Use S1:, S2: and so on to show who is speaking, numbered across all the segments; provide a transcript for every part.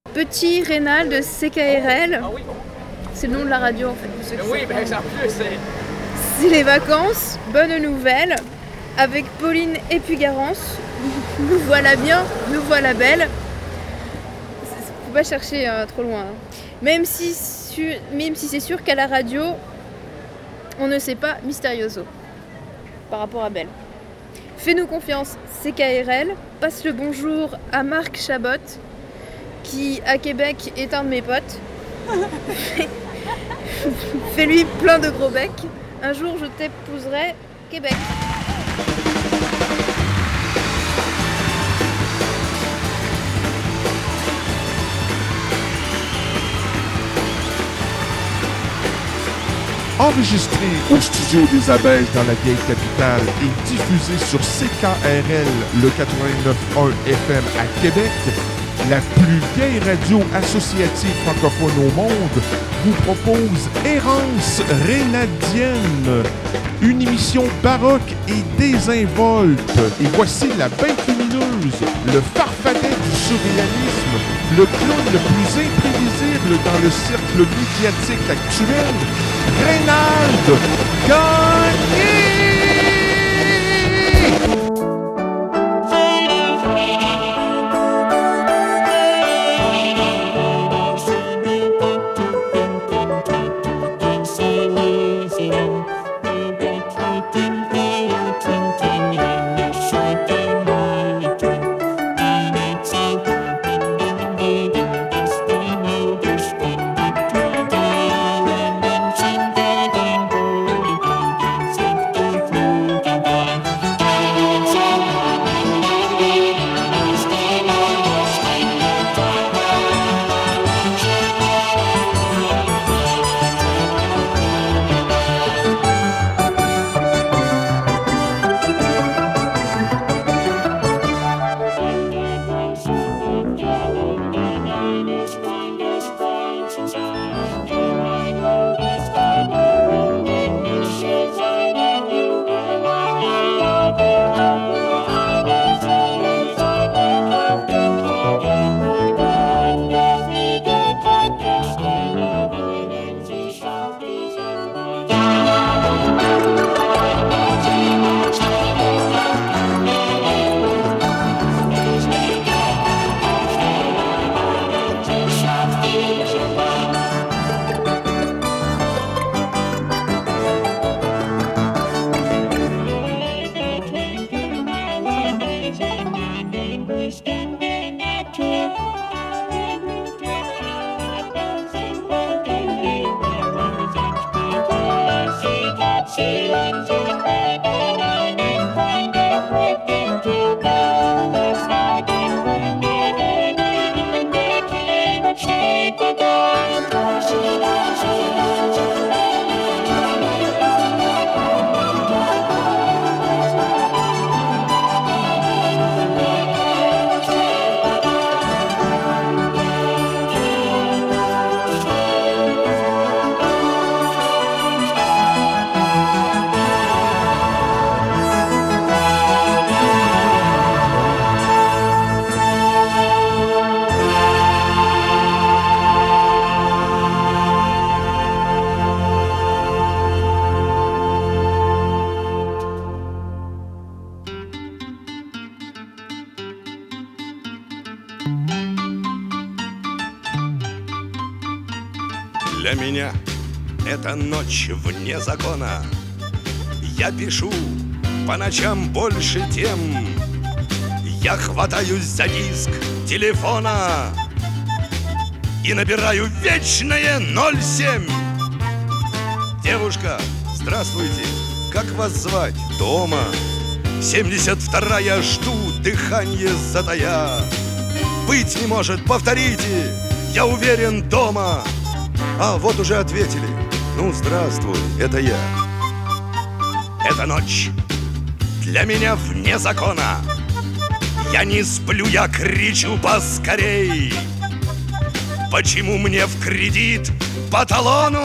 S1: Petit Rénal de CKRL. C'est le nom de la radio en fait. Pour ceux qui
S2: Oui,
S1: savent.
S2: mais en plus,
S1: C'est les vacances, bonne nouvelle. Avec Pauline et puis Garance. Nous voilà bien, nous voilà belle. Faut pas chercher trop loin. Même si c'est sûr qu'à la radio, on ne sait pas Mysterioso par rapport à Belle. Fais-nous confiance, CKRL. Passe le bonjour à Marc Chabot, qui à Québec est un de mes potes. Fais-lui plein de gros becs. Un jour je t'épouserai, Québec.
S3: Enregistré au studio des Abeilles dans la vieille capitale et diffusé sur CKRL, le 89.1 FM à Québec, la plus vieille radio associative francophone au monde vous propose Errance Rénadienne, une émission baroque et désinvolte. Et voici la bête lumineuse, le farfadet du surréalisme, le clown le plus imprévisible dans le cercle médiatique actuel, Reynald Gagné!
S4: Для меня это ночь вне закона. Я пишу по ночам больше тем. Я хватаюсь за диск телефона и набираю вечное 07. Девушка, здравствуйте, как вас звать? Тома. 72-я, жду, дыхание затая. Быть не может, повторите, я уверен, дома. А вот уже ответили. Ну, здравствуй, это я. Эта ночь для меня вне закона. Я не сплю, я кричу поскорей. Почему мне в кредит по талону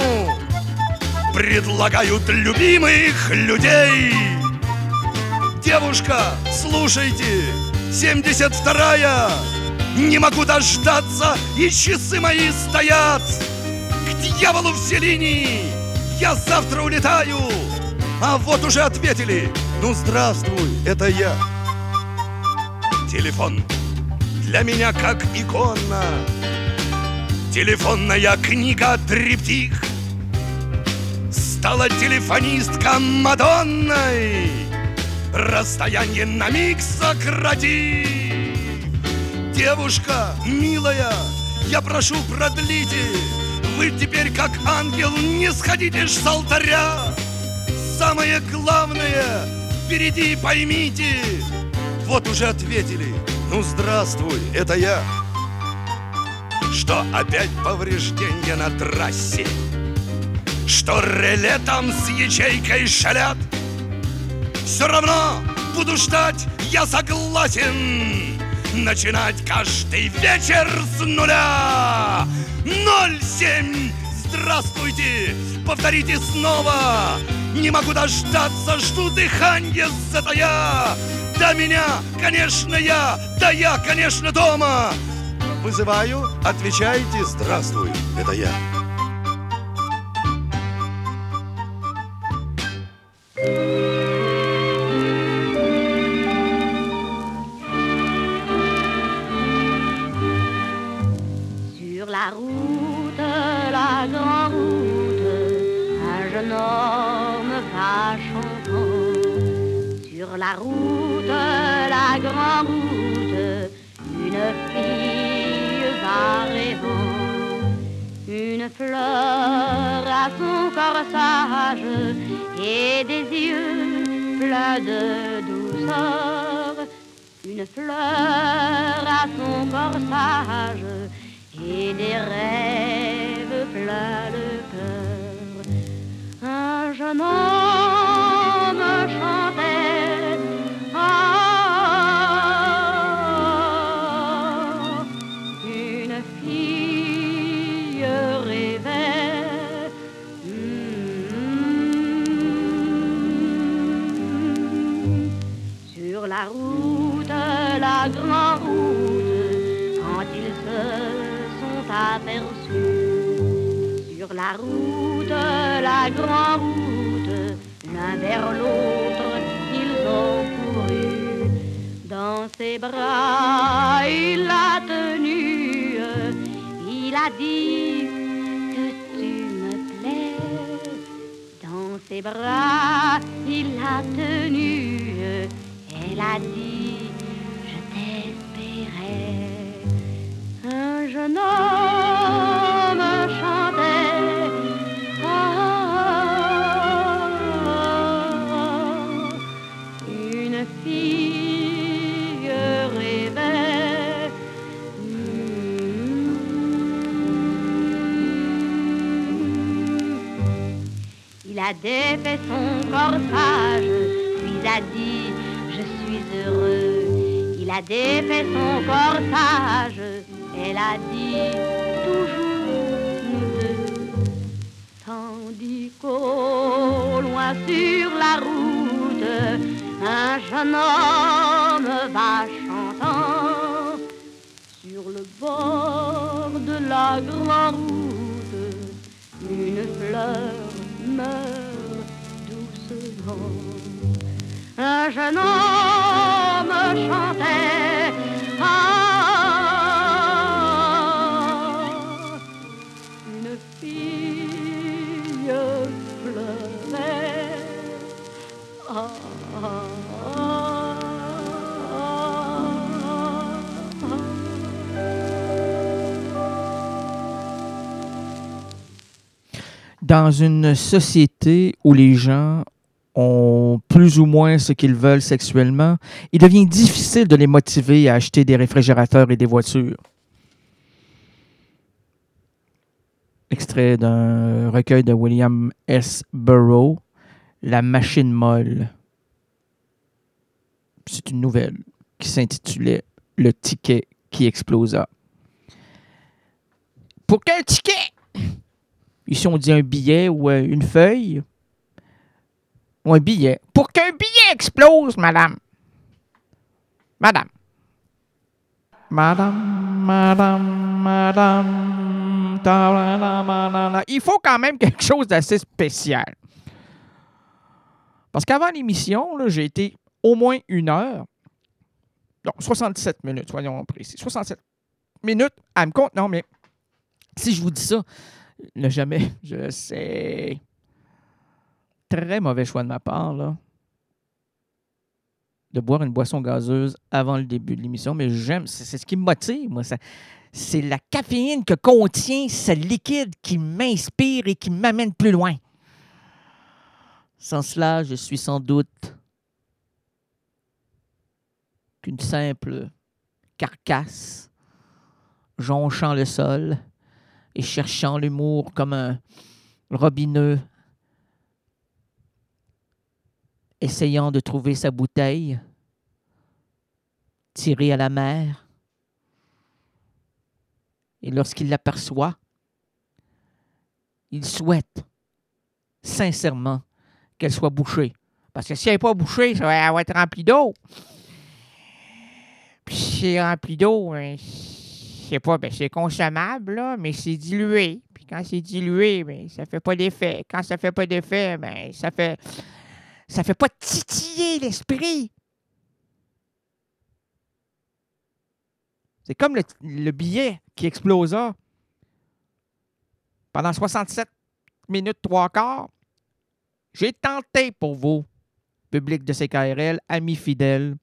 S4: предлагают любимых людей? Девушка, слушайте, 72-я, Не могу дождаться, и часы мои стоят. К дьяволу все линии, я завтра улетаю. А вот уже ответили: ну здравствуй, это я. Телефон для меня как икона, телефонная книга триптих. Стала телефонистка Мадонной, расстояние на миг сократив. Девушка милая, я прошу, продлите. Вы теперь как ангел не сходите ж с алтаря. Самое главное впереди поймите. Вот уже ответили: ну здравствуй, это я. Что опять повреждения на трассе, что реле там с ячейкой шалят. Все равно буду ждать, я согласен, начинать каждый вечер с нуля. 07, здравствуйте, повторите снова. Не могу дождаться, жду дыханье затая. Да меня, конечно, я, да я, конечно, дома. Вызываю, отвечайте: здравствуй, это я.
S2: Sur la route, la grande route, un jeune homme va chantant. Sur la route, la grande route, une fille va rêvant. Une fleur à son corsage et des yeux pleins de douceur. Une fleur à son corsage et des rêves pleins le cœur. Un jeune homme chantait, une fille rêvait. Sur la route, la grande route, quand ils se sont aperçus. Sur la route, la grande route, l'un vers l'autre, ils ont couru. Dans ses bras, il l'a tenue, il a dit que tu me plais. Dans ses bras, il l'a tenue, elle a dit je t'espérais. Un jeune homme chantait, une fille rêvait. Il a défait son corsage, puis a dit je suis heureux. Il a défait son corsage, elle a dit toujours nous deux. Tandis qu'au loin sur la route, un jeune homme va chantant. Sur le bord de la grande route, une fleur meurt doucement. Un jeune homme chantait, une fille pleurait.
S5: Dans une société où les gens ont plus ou moins ce qu'ils veulent sexuellement, il devient difficile de les motiver à acheter des réfrigérateurs et des voitures. Extrait d'un recueil de William S. Burroughs, La machine molle. C'est une nouvelle qui s'intitulait Le ticket qui explosa. Pour qu'un ticket, ici on dit un billet ou une feuille, ou un billet. Pour qu'un billet explose, madame. Madame. Madame, il faut quand même quelque chose d'assez spécial. Parce qu'avant l'émission, là, j'ai été au moins 1 heure. Non, 67 minutes, soyons précis. 67 minutes à me compte. Non, mais si je vous dis ça, ne jamais, je sais. Très mauvais choix de ma part, là. De boire une boisson gazeuse avant le début de l'émission, mais j'aime, c'est ce qui me motive, moi. C'est la caféine que contient ce liquide qui m'inspire et qui m'amène plus loin. Sans cela, je suis sans doute qu'une simple carcasse jonchant le sol et cherchant l'humour comme un robineux essayant de trouver sa bouteille tirée à la mer. Et lorsqu'il l'aperçoit, il souhaite sincèrement qu'elle soit bouchée. Parce que si elle n'est pas bouchée, elle va être remplie d'eau. Puis si c'est rempli d'eau, je sais pas, c'est consommable, là, mais c'est dilué. Puis quand c'est dilué, ça fait pas d'effet. Quand ça fait pas d'effet, ça fait pas titiller l'esprit. C'est comme le billet qui explosa pendant 67 minutes 3/4. J'ai tenté pour vous, public de CKRL, amis fidèles,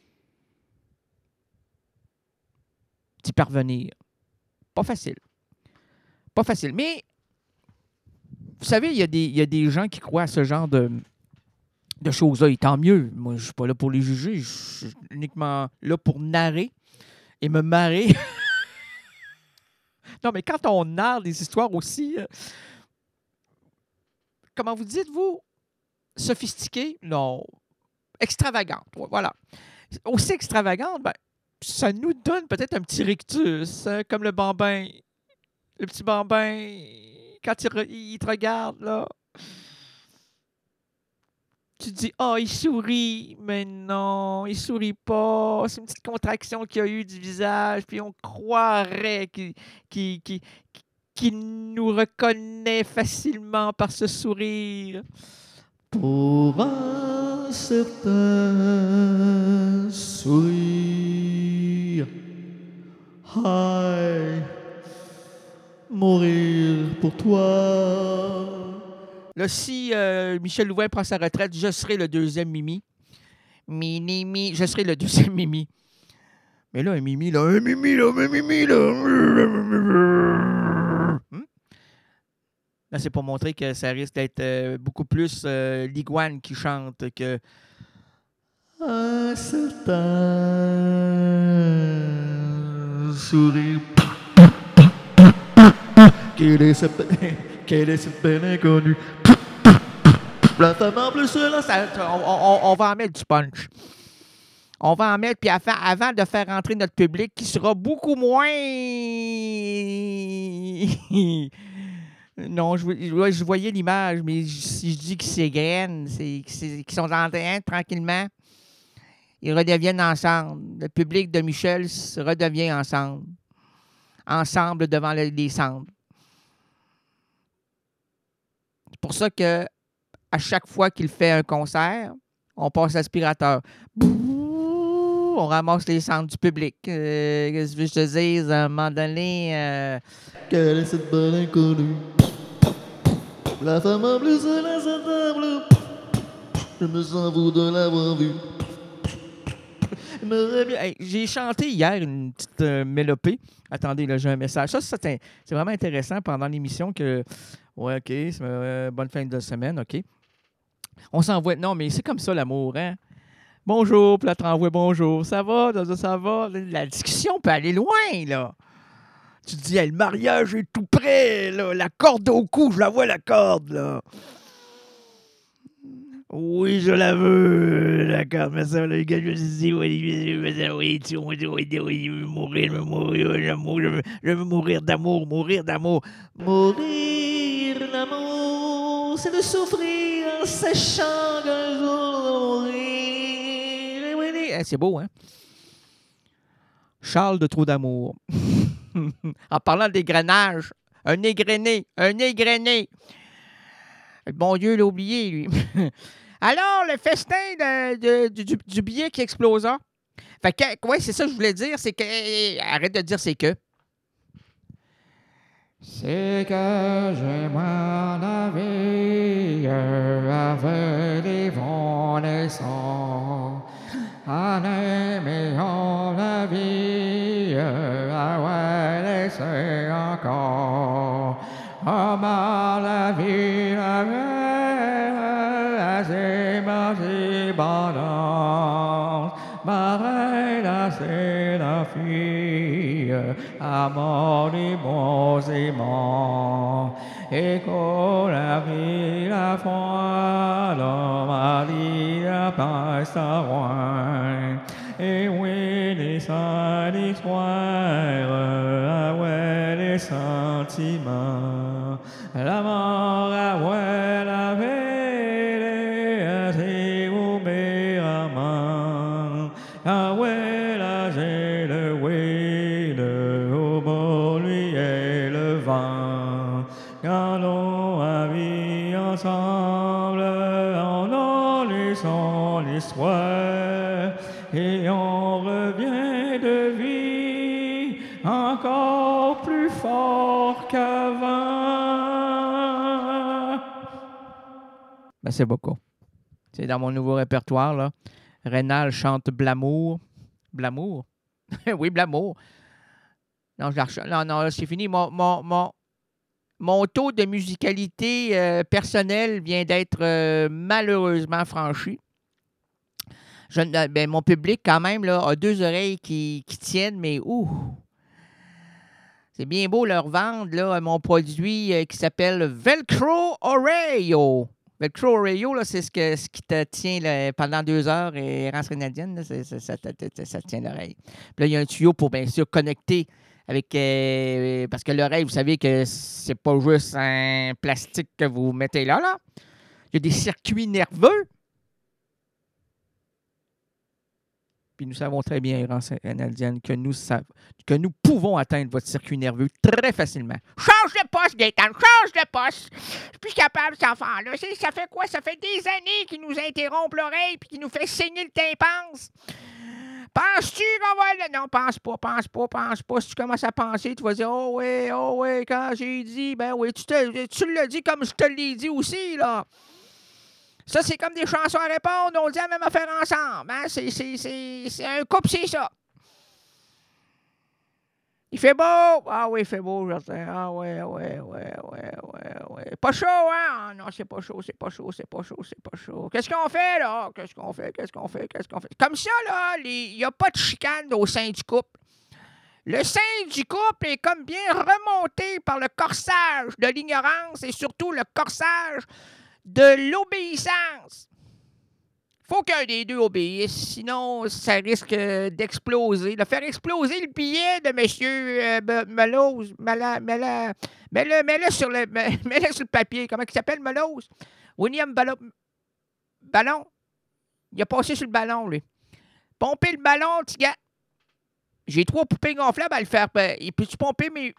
S5: d'y parvenir. Pas facile. Pas facile. Mais, vous savez, il y a des gens qui croient à ce genre de choses-là. Et tant mieux. Moi, je ne suis pas là pour les juger. Je suis uniquement là pour narrer et me marrer. Non, mais quand on narre des histoires aussi, comment vous dites-vous? Sophistiquées? Non. Extravagantes. Voilà. Aussi extravagantes, ça nous donne peut-être un petit rictus, hein, comme le bambin. Le petit bambin, quand il te regarde, là. Tu te dis, il sourit. Mais non, il sourit pas. C'est une petite contraction qu'il y a eu du visage. Puis on croirait qu'il nous reconnaît facilement par ce sourire. Pour un certain sourire, mourir pour toi. Là, si Michel Louvain prend sa retraite, je serai le deuxième Mimi. Je serai le deuxième Mimi. Mais là, un Mimi, là. Là, c'est pour montrer que ça risque d'être beaucoup plus l'iguane qui chante que un certain sourire. Quel est ce peine inconnu? La femme en plus, là, on va en mettre du punch. On va en mettre, puis avant de faire rentrer notre public qui sera beaucoup moins... Non, je voyais l'image, mais si je dis que c'est graines, qu'ils sont en train, tranquillement, ils redeviennent ensemble. Le public de Michel se redevient ensemble. Ensemble devant les cendres. C'est pour ça que à chaque fois qu'il fait un concert, on passe l'aspirateur. On ramasse les cendres du public. Qu'est-ce que je te dise, à un moment donné... Quelle est cette bonne inconnue? La femme en bleu sur la table. Je me sens fou de l'avoir vue. Hey, j'ai chanté hier une petite mélopée. Attendez, là, j'ai un message. Ça, c'est vraiment intéressant pendant l'émission que... Ouais, OK, c'est une bonne fin de semaine, OK. On s'envoie... Non, mais c'est comme ça, l'amour, hein? Bonjour, puis là, tu envoies bonjour. Ça va? Ça va? La discussion peut aller loin, là. Tu te dis, hey, le mariage est tout prêt, là. La corde au cou, je la vois, la corde, là. Oui, je la veux, d'accord, mais ça, le gars, je me dis, oui, tu veux mourir, je veux mourir d'amour. Mourir d'amour, c'est de souffrir en sachant qu'un jour on va mourir. C'est beau, hein? Charles de Trop d'amour. En parlant d'égrenage, un égrené. Le bon Dieu l'a oublié, lui. Alors, le festin du billet qui explosa. Fait que, ouais, c'est ça que je voulais dire, c'est que... Arrête de dire c'est que. C'est que j'aimerais la vie avec les vents naissants. En aimant la vie, ouais, laisser encore. Comment la vie, c'est ma balance. Ma reine, c'est la fille, amant des bons aimants. Et qu'on a pris la foi, l'homme a dit la passe à loin. Et oui, les saints d'histoire, ouais, les sentiments. La mort, ouais, la vérité, c'est au méramant. Ah ouais, là, j'ai le oui, le haut beau, lui et le vent. Quand on a vu ensemble, on en laissant l'histoire, et on revient de vie encore plus fort qu'avant. Merci beaucoup. C'est dans mon nouveau répertoire, là. Rénal chante Blamour. Blamour? Oui, Blamour. Non, non, c'est fini. Mon taux de musicalité personnelle vient d'être malheureusement franchi. Mon public, quand même, là, a deux oreilles qui tiennent, mais ouh! C'est bien beau leur vendre, là, mon produit qui s'appelle Velcro Oreo. Velcro Oreo, là, c'est ce qui te tient là, pendant 2 heures et errance canadienne, là, ça te tient l'oreille. Puis là, il y a un tuyau pour, bien sûr, connecter avec... parce que l'oreille, vous savez que c'est pas juste un plastique que vous mettez là. Il y a des circuits nerveux. Puis nous savons très bien, errance canadienne, que nous pouvons atteindre votre circuit nerveux très facilement. Change de poste, Gaëtan, change de poste. Je suis plus capable, cet enfant-là. Ça fait quoi? Ça fait des années qu'il nous interrompt l'oreille puis qu'il nous fait saigner le tympan. Penses-tu qu'on va... Non, pense pas. Si tu commences à penser, tu vas dire, oh oui, quand j'ai dit, ben oui, tu l'as dit comme je te l'ai dit aussi, là. Ça, c'est comme des chansons à répondre. On dit la même affaire ensemble. Hein? C'est un couple, c'est ça. Il fait beau. Ah oui, il fait beau, Justin. Ah ouais. Pas chaud, hein? Ah non, c'est pas chaud. Qu'est-ce qu'on fait, là? Qu'est-ce qu'on fait? Comme ça, là, il n'y a pas de chicane au sein du couple. Le sein du couple est comme bien remonté par le corsage de l'ignorance et surtout le corsage de l'obéissance. Faut qu'un des deux obéisse, sinon ça risque d'exploser. De faire exploser le billet de M. Melose. Mets-le sur le papier. Comment il s'appelle, Melose? William Ballon. Il a passé sur le ballon, lui. Pomper le ballon, petit gars. J'ai 3 poupées gonflables à le faire. Peux-tu pomper mes...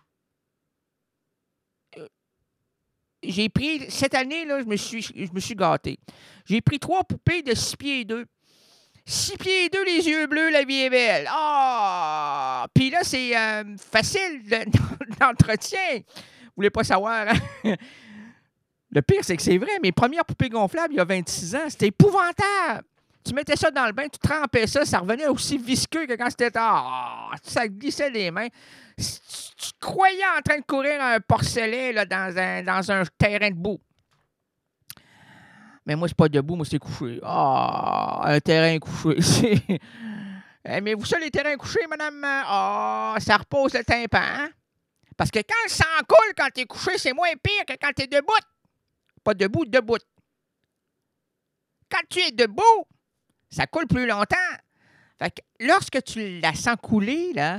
S5: J'ai pris, cette année, là, je me suis gâté. J'ai pris 3 poupées de 6 pieds 2. 6 pieds 2, les yeux bleus, la vie est belle. Ah! Puis là, c'est facile d'entretien. Vous voulez pas savoir, hein? Le pire, c'est que c'est vrai. Mes premières poupées gonflables, il y a 26 ans, c'était épouvantable. Tu mettais ça dans le bain, tu trempais ça, ça revenait aussi visqueux que quand c'était tard. Oh, ça glissait les mains. Tu te croyais en train de courir un porcelet là, dans un terrain de boue. Mais moi, c'est pas debout, moi, c'est couché. Un terrain couché. Mais vous savez, les terrains couchés, madame, ça repose le tympan. Hein? Parce que quand le sang coule quand t'es couché, c'est moins pire que quand t'es debout. Pas debout, debout. Quand tu es debout, ça coule plus longtemps. Fait que lorsque tu la sens couler, là,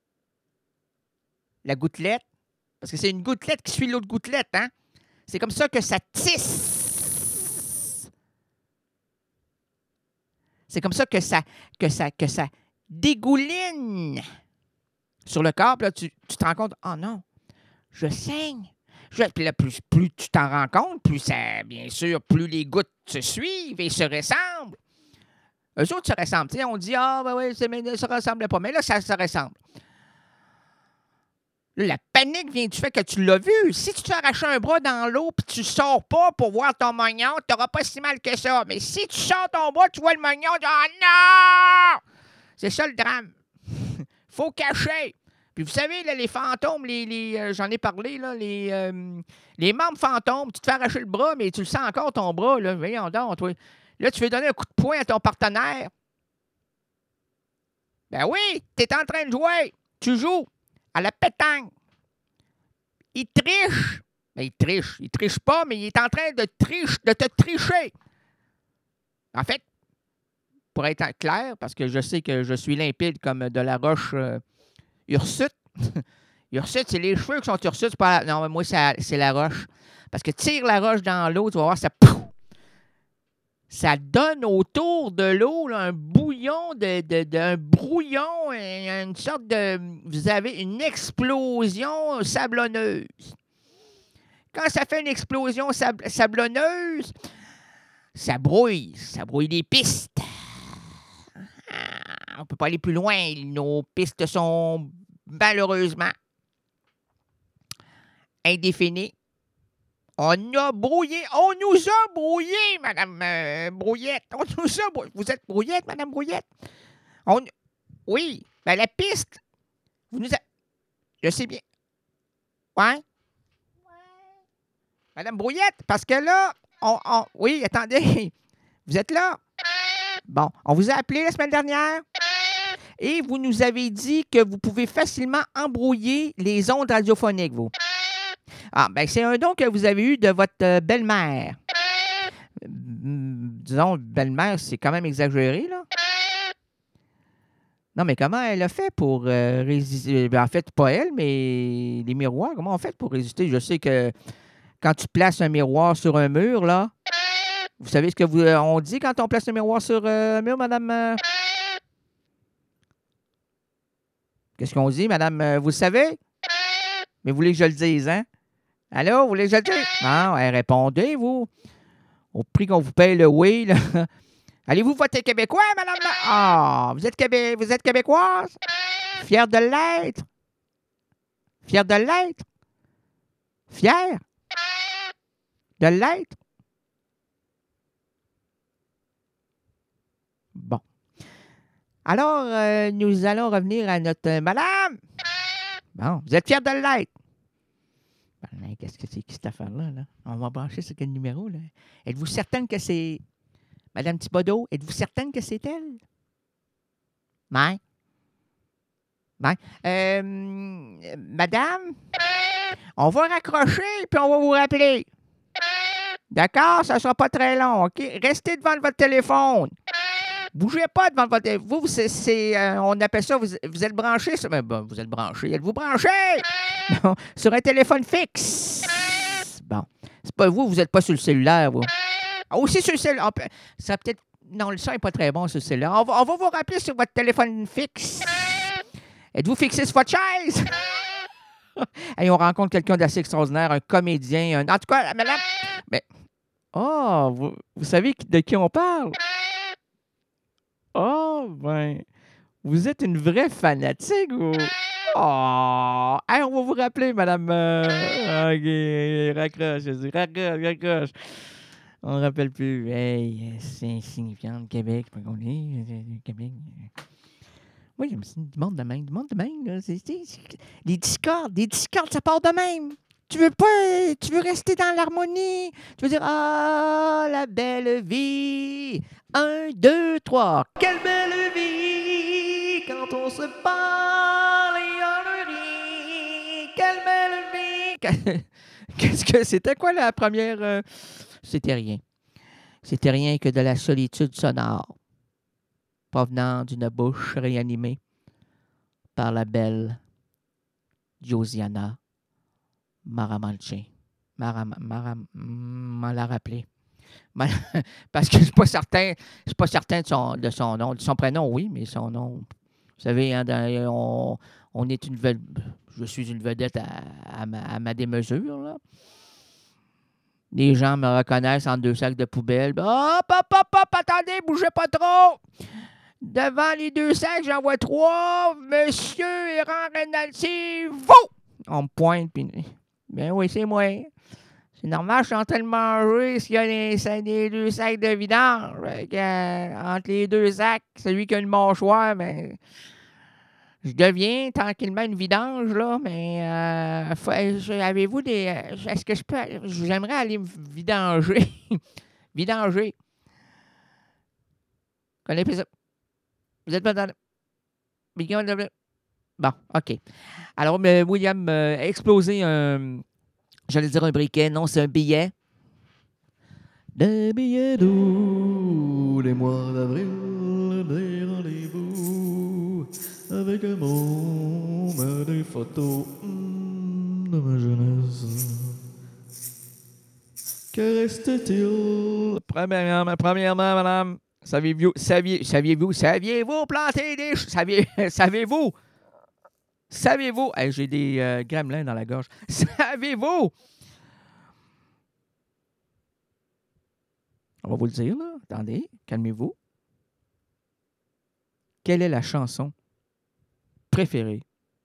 S5: la gouttelette, parce que c'est une gouttelette qui suit l'autre gouttelette, hein? C'est comme ça que ça tisse. C'est comme ça que ça dégouline. sur le corps, puis là, tu te rends compte, oh non, je saigne. Puis là, plus tu t'en rends compte, bien sûr, plus les gouttes se suivent et se ressemblent. Eux autres se ressemblent. T'sais, on dit, ben oui, ça ne se ressemble pas. Mais là, ça se ressemble. Là, la panique vient du fait que tu l'as vu. Si tu t'arraches un bras dans l'eau et tu ne sors pas pour voir ton mognon, tu n'auras pas si mal que ça. Mais si tu sors ton bras, tu vois le mognon, tu dis, oh non! C'est ça le drame. Faut cacher. Puis vous savez, là, les fantômes, j'en ai parlé, là, les membres fantômes, tu te fais arracher le bras, mais tu le sens encore, ton bras. Là, voyons donc, toi. Là, tu veux donner un coup de poing à ton partenaire. Ben oui, tu es en train de jouer. Tu joues à la pétanque. Il triche. Ben, il triche. Il triche pas, mais il est en train de te tricher. En fait, pour être clair, parce que je sais que je suis limpide comme de la roche hirsute. Hirsute, c'est les cheveux qui sont hirsutes. Non, mais moi, c'est la roche. Parce que tire la roche dans l'eau, tu vas voir, ça donne autour de l'eau là, un bouillon, un brouillon, une sorte de... Vous avez une explosion sablonneuse. Quand ça fait une explosion sablonneuse, ça brouille les pistes. On ne peut pas aller plus loin. Nos pistes sont malheureusement indéfinies. On nous a brouillé, Madame Brouillette. On nous a brouillé. Vous êtes Brouillette, Madame Brouillette? Oui, ben la piste, je sais bien. Ouais? Madame Brouillette, parce que là, oui, attendez, vous êtes là? Bon, on vous a appelé la semaine dernière et vous nous avez dit que vous pouvez facilement embrouiller les ondes radiophoniques, vous. Ah, ben c'est un don que vous avez eu de votre belle-mère. Disons, belle-mère, c'est quand même exagéré, là. Non, mais comment elle a fait pour résister? En fait, pas elle, mais les miroirs, comment on fait pour résister? Je sais que quand tu places un miroir sur un mur, là, vous savez ce que on dit quand on place un miroir sur un mur, madame? Qu'est-ce qu'on dit, madame? Vous le savez? Mais vous voulez que je le dise, hein? Allô, vous voulez que je le dise? Non, répondez, vous. Au prix qu'on vous paye le oui, là. Allez-vous voter québécois, madame? Ah, vous êtes québécoise? Fière de l'être? Fière de l'être? Fière de l'être? Bon. Alors, nous allons revenir à notre madame. Bon, vous êtes fière de l'être? Ben, qu'est-ce que c'est que cette affaire-là? Là? On va brancher sur quel numéro? Là? Êtes-vous certaine que c'est Madame Thibodeau? Êtes-vous certaine que c'est elle? Ben? Madame? On va raccrocher puis on va vous rappeler. D'accord? Ça ne sera pas très long, OK? Restez devant votre téléphone. Bougez pas devant votre téléphone. Vous, on appelle ça, vous êtes branché. Bon, vous êtes branché. Êtes-vous branché? Non, sur un téléphone fixe. Bon. C'est pas vous n'êtes pas sur le cellulaire, vous. Aussi sur le cellulaire. Ça peut-être. Non, le son n'est pas très bon sur le cellulaire. On va vous rappeler sur votre téléphone fixe. Êtes-vous fixé sur votre chaise? Et on rencontre quelqu'un d'assez extraordinaire, un comédien. En tout cas, madame. Mais. Oh, vous savez de qui on parle? Oh, ben. Vous êtes une vraie fanatique, vous. Oh! Hey, on va vous rappeler, madame. OK, raccroche. On ne rappelle plus. Hey, c'est insignifiant, le Québec. Québec. Moi, j'aime ça, du monde de même. Là. Les discordes, ça part de même. Tu veux rester dans l'harmonie. Tu veux dire, ah, la belle vie. 1, 2, 3. Quelle belle vie quand on se parle et on rit. Quelle belle vie. C'était quoi la première? C'était rien. C'était rien que de la solitude sonore provenant d'une bouche réanimée par la belle Josiana Maramalche. M'a l'a rappelé. Parce que je ne suis pas certain de son nom. De son prénom, oui, mais son nom. Vous savez, hein, On est une je suis une vedette à ma démesure, là. Les gens me reconnaissent en 2 sacs de poubelle. Hop, hop, hop, hop, attendez, bougez pas trop. Devant les 2 sacs, j'en vois 3. Monsieur Errant Renaldi, vous! On me pointe, puis... Ben oui, c'est moi. C'est normal, je suis en train de manger s'il y a les 2 sacs de vidange. Entre les 2 sacs, celui qui a le mâchoire, ben... Je deviens tranquillement une vidange, là, mais avez-vous des... Est-ce que je peux... J'aimerais aller me vidanger. Vidanger. Connaissez ça? Vous êtes pas dans... Bon, OK. Alors, William a explosé j'allais dire un briquet. Non, c'est un billet. Des billets doux, les mois d'avril, des rendez-vous avec un monde, des photos de ma jeunesse. Que reste-t-il? Premièrement, madame, saviez-vous planter des... Savez-vous, hey, j'ai des gremlins dans la gorge. Savez-vous? On va vous le dire, là. Attendez, calmez-vous. Quelle est la chanson préférée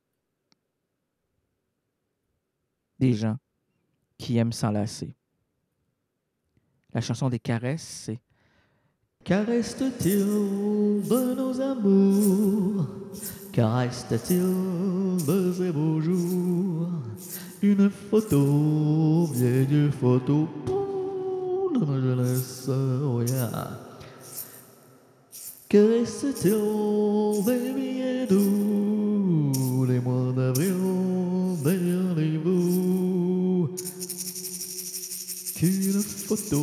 S5: des gens qui aiment s'enlacer? La chanson des caresses, c'est Que reste-t-il de nos amours? Que reste-t-il de ces beaux jours? Une photo, vieille photo de ma jeunesse, oh yeah. Que reste-t-il des billets doux, les mois d'avril, des rendez-vous? Qu'une photo,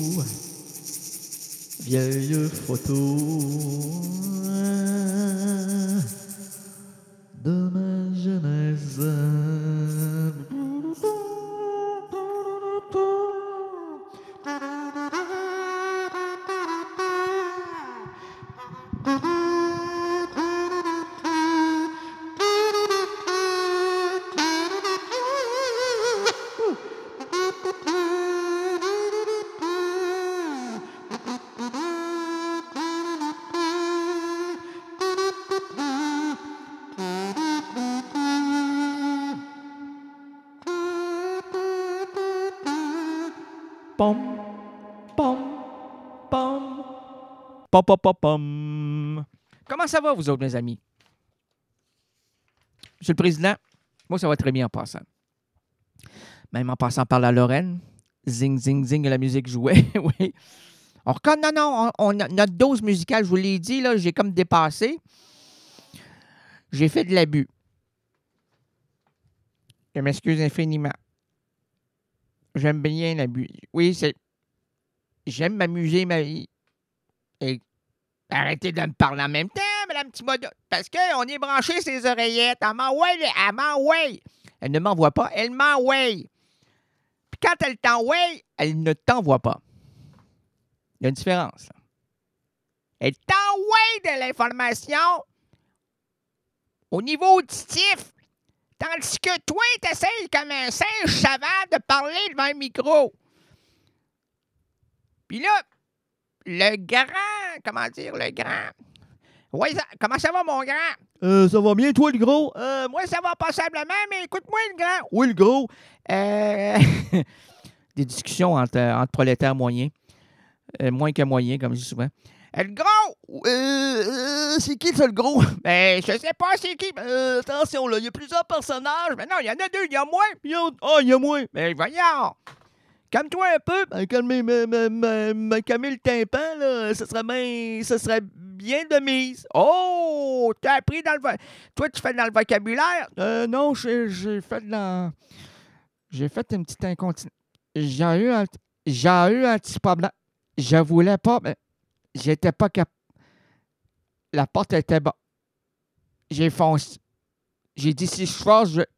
S5: vieille photo de ma jeunesse. Pom, pom, pom, pom, pom, pom, pom. Comment ça va, vous autres, mes amis? Monsieur le Président, moi, ça va très bien en passant. Même en passant par la Lorraine, zing, zing, zing, la musique jouait, oui. Notre dose musicale, je vous l'ai dit, là, j'ai comme dépassé. J'ai fait de l'abus. Je m'excuse infiniment. J'aime bien l'abus. Oui, j'aime m'amuser, ma vie. Et arrêtez de me parler en même temps, Madame Thibodeau. Parce qu'on est branché ses oreillettes. Elle m'envoie. Elle ne m'envoie pas, elle m'envoie. Puis quand elle t'envoie, elle ne t'envoie pas. Il y a une différence, là. Elle t'envoie de l'information au niveau auditif. Tandis que toi, t'essayes comme un singe savant de parler devant un micro. Puis là, le grand... Ouais, comment ça va, mon grand? Ça va bien, toi, le gros? Moi, ça va passablement, mais écoute-moi, le grand. Oui, le gros. Des discussions entre prolétaires moyens. Moins que moyens, comme je dis souvent. Le gros! C'est qui, ça, le gros? Ben, je sais pas c'est qui. Attention, là, il y a plusieurs personnages. Mais non, il y en a 2. Il y a moi, puis l'autre. Ah, il y a moi. Ben, voyons. Calme-toi un peu. Calmer le tympan, là. Ce serait bien de mise. Oh! T'as appris dans le... Toi, tu fais dans le vocabulaire? Non, j'ai fait dans... J'ai fait une petite incontinence. J'ai eu un petit problème. Je voulais pas, mais... J'étais pas capable. La porte était bas. J'ai foncé. J'ai dit, si je force, je...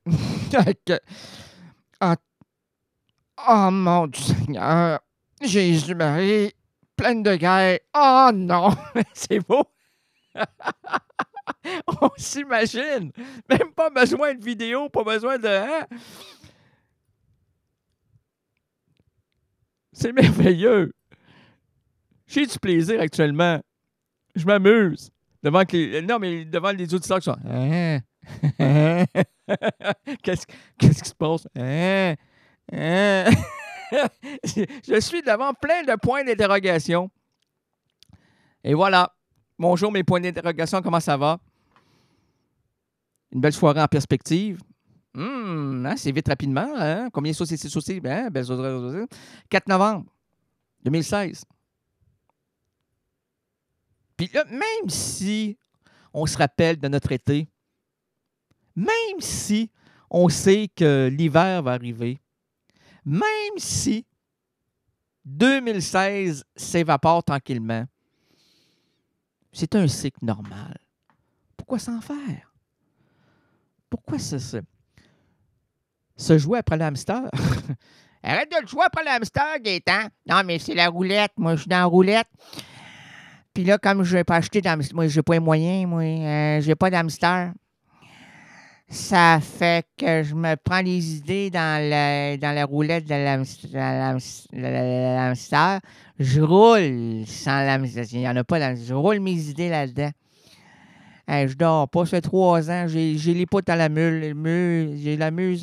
S5: Oh mon Dieu Seigneur. Jésus-Marie, pleine de guerre. Oh non, c'est beau. On s'imagine. Même pas besoin de vidéo, pas besoin de... Hein? C'est merveilleux. J'ai du plaisir actuellement. Je m'amuse. Devant les auditeurs qui sont... Hein? Hein? Qu'est-ce qui se passe? Hein? Hein? Je suis devant plein de points d'interrogation. Et voilà. Bonjour, mes points d'interrogation. Comment ça va? Une belle soirée en perspective. Hein, c'est vite rapidement. Hein? Combien de sauces c'est saucé? 4 novembre 2016. Puis là, même si on se rappelle de notre été, même si on sait que l'hiver va arriver, même si 2016 s'évapore tranquillement, c'est un cycle normal. Pourquoi s'en faire? Pourquoi se jouer après le hamster? Arrête de le jouer après le hamster, Gaétan. Non, mais c'est la roulette. Moi, je suis dans la roulette. Puis là, comme je n'ai pas acheté d'hamster, moi, j'ai pas les moyens, moi. J'ai pas d'hamster. Ça fait que je me prends les idées dans la roulette de l'hamster. Je roule sans l'hamster. Il n'y en a pas. Je roule mes idées là-dedans. Je dors pas. Ça fait 3 ans. J'ai les poutres à la mule. J'ai la muse.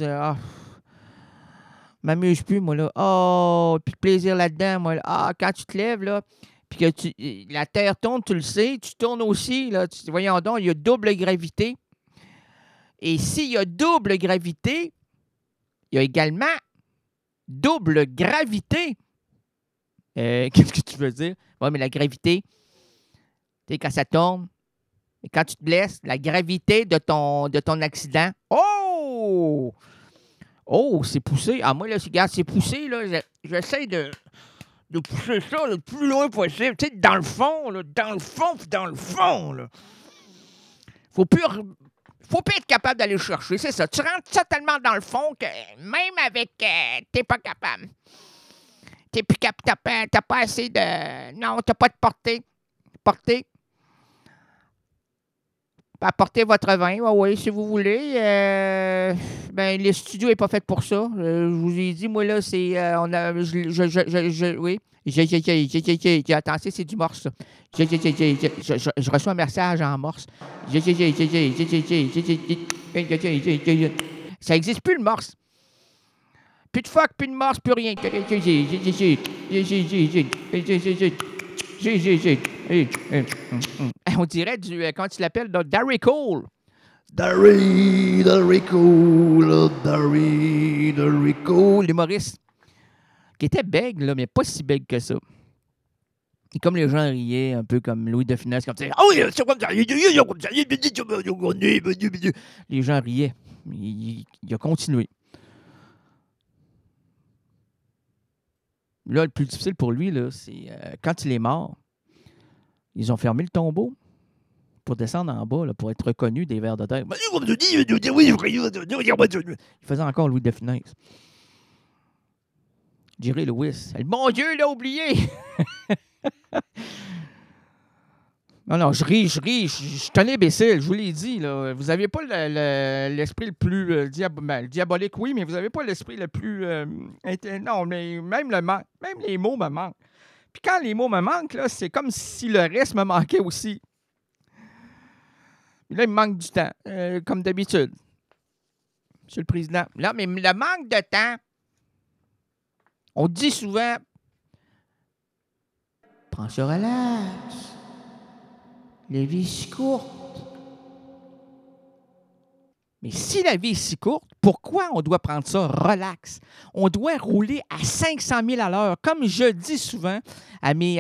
S5: M'amuse plus, moi, là. Oh, puis le plaisir là-dedans, moi. Là. Quand tu te lèves, là, puis que la Terre tourne, tu le sais. Tu tournes aussi, là. Voyons donc, il y a double gravité. Et s'il y a double gravité, il y a également double gravité. Qu'est-ce que tu veux dire? Oui, mais la gravité, tu sais, quand ça tourne, et quand tu te blesses, la gravité de ton accident. Oh! Oh, c'est poussé. Moi, là, regarde, c'est poussé, là. J'essaie de pousser ça le plus loin possible. Tu sais, dans le fond, là. Dans le fond, là. Faut plus être capable d'aller chercher, c'est ça. Tu rentres ça tellement dans le fond que même avec... t'es pas capable. T'es plus capable. T'as pas assez de... Non, t'as pas de portée. Apportez votre vin, oui, si vous voulez. Le studio n'est pas fait pour ça. Je vous ai dit, moi, là, c'est... oui. Attention, c'est du morse, ça. Je reçois un message en morse. Ça n'existe plus, le morse. Plus de fuck, plus de morse, plus rien. On dirait comment tu l'appelles? Darry Cole. Darry Cole. L'humoriste. Qui était bègue, là, mais pas si bègue que ça. Et comme les gens riaient, un peu comme Louis de Funès, comme ça. Oh, c'est comme ça. Les gens riaient. Il a continué. Là, le plus difficile pour lui, là, c'est quand il est mort, ils ont fermé le tombeau pour descendre en bas, là, pour être reconnu des vers de terre. Il faisait encore Louis de Funès. Jerry Lewis. Le bon Dieu l'a oublié! Non, je ris. Je suis un imbécile, je vous l'ai dit. Là. Vous n'avez pas l'esprit le plus diabolique, oui, mais vous n'avez pas l'esprit le plus... non, mais même les mots me manquent. Puis quand les mots me manquent, là, c'est comme si le reste me manquait aussi. Là, il me manque du temps, comme d'habitude. Monsieur le Président. Là, mais le manque de temps, on dit souvent, prends ça relax. La vie est si courte. Mais si la vie est si courte, pourquoi on doit prendre ça relax? On doit rouler à 500 000 à l'heure. Comme je dis souvent à Mémé,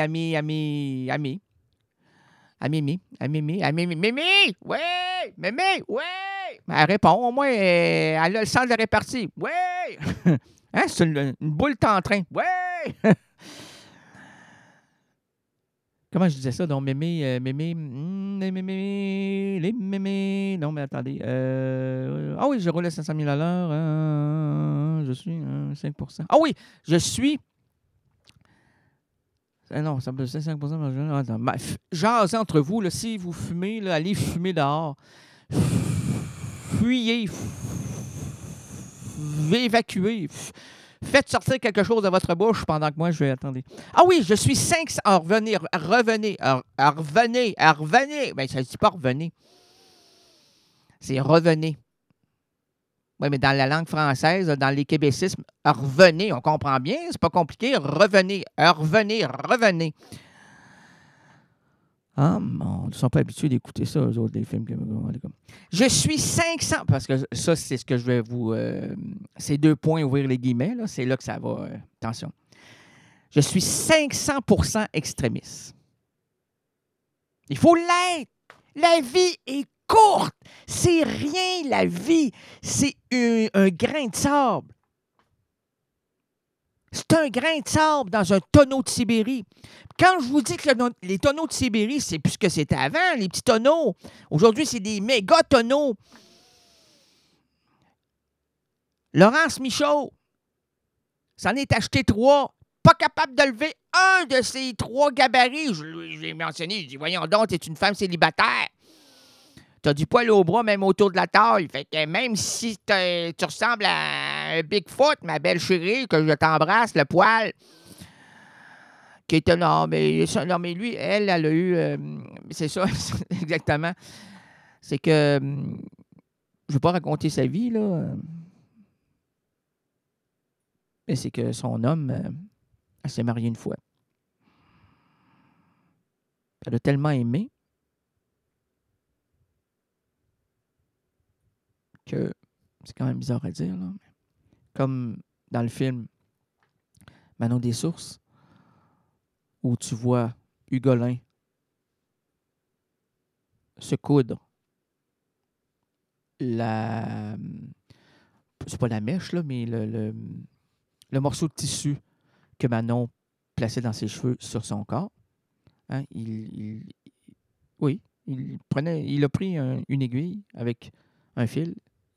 S5: ouais, Mémé, ouais. Elle répond, au moins, elle a le sens de répartie. Ouais. Hein, c'est une boule en-train. Ouais. Comment je disais ça? Donc, mémé. Non, mais attendez. Ah oui, je roule à 500 000 à l'heure. Je suis 5%. Ah oui, je suis Non, ça peut être 5%. Attends, jasez entre vous, là, si vous fumez, là, allez fumer dehors. Fuyez. Évacuez. Faites sortir quelque chose de votre bouche pendant que moi, je vais attendre. Ah oui, je suis 500. Revenez. Ben, ça ne dit pas revenez. C'est revenez. Oui, mais dans la langue française, dans les québécismes, revenez, on comprend bien, c'est pas compliqué. Revenez. Ah, ils ne sont pas habitués d'écouter ça, eux autres, les films. Je suis 500, parce que ça, c'est ce que je vais vous... ces 2 points, ouvrir les guillemets, là, c'est là que ça va. Attention. Je suis 500% extrémiste. Il faut l'être. La vie est courte. C'est rien, la vie. C'est un grain de sable. C'est un grain de sable dans un tonneau de Sibérie. Quand je vous dis que les tonneaux de Sibérie, c'est plus ce que c'était avant, les petits tonneaux. Aujourd'hui, c'est des méga tonneaux. Laurence Michaud s'en est acheté 3. Pas capable de lever un de ces 3 gabarits. J'ai mentionné, je dis, voyons donc, t'es une femme célibataire. T'as du poil au bras, même autour de la taille. Fait que même si tu ressembles à un Bigfoot, ma belle chérie, que je t'embrasse, le poil, qui était... Non, mais lui, elle a eu... c'est ça, exactement. C'est que... je ne veux pas raconter sa vie, là. Mais c'est que son homme, elle s'est mariée une fois. Elle a tellement aimé que c'est quand même bizarre à dire, là. Comme dans le film Manon des Sources, où tu vois Hugolin se coudre la... C'est pas la mèche, là, mais le morceau de tissu que Manon plaçait dans ses cheveux sur son corps. Hein, il a pris une aiguille avec un fil.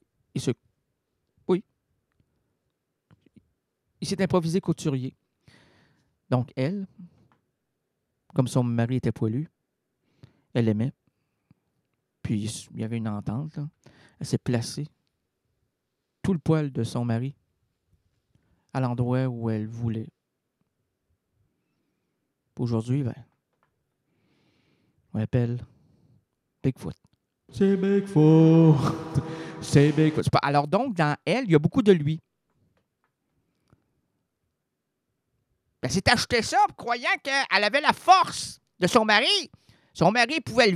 S5: Il s'est improvisé couturier. Donc, elle, comme son mari était poilu, elle aimait. Puis, il y avait une entente, là. Elle s'est placée tout le poil de son mari à l'endroit où elle voulait. Aujourd'hui, on l'appelle Bigfoot. C'est Bigfoot. C'est Bigfoot. Alors donc, dans elle, il y a beaucoup de lui. Elle s'est acheté ça croyant qu'elle avait la force de son mari. Son mari pouvait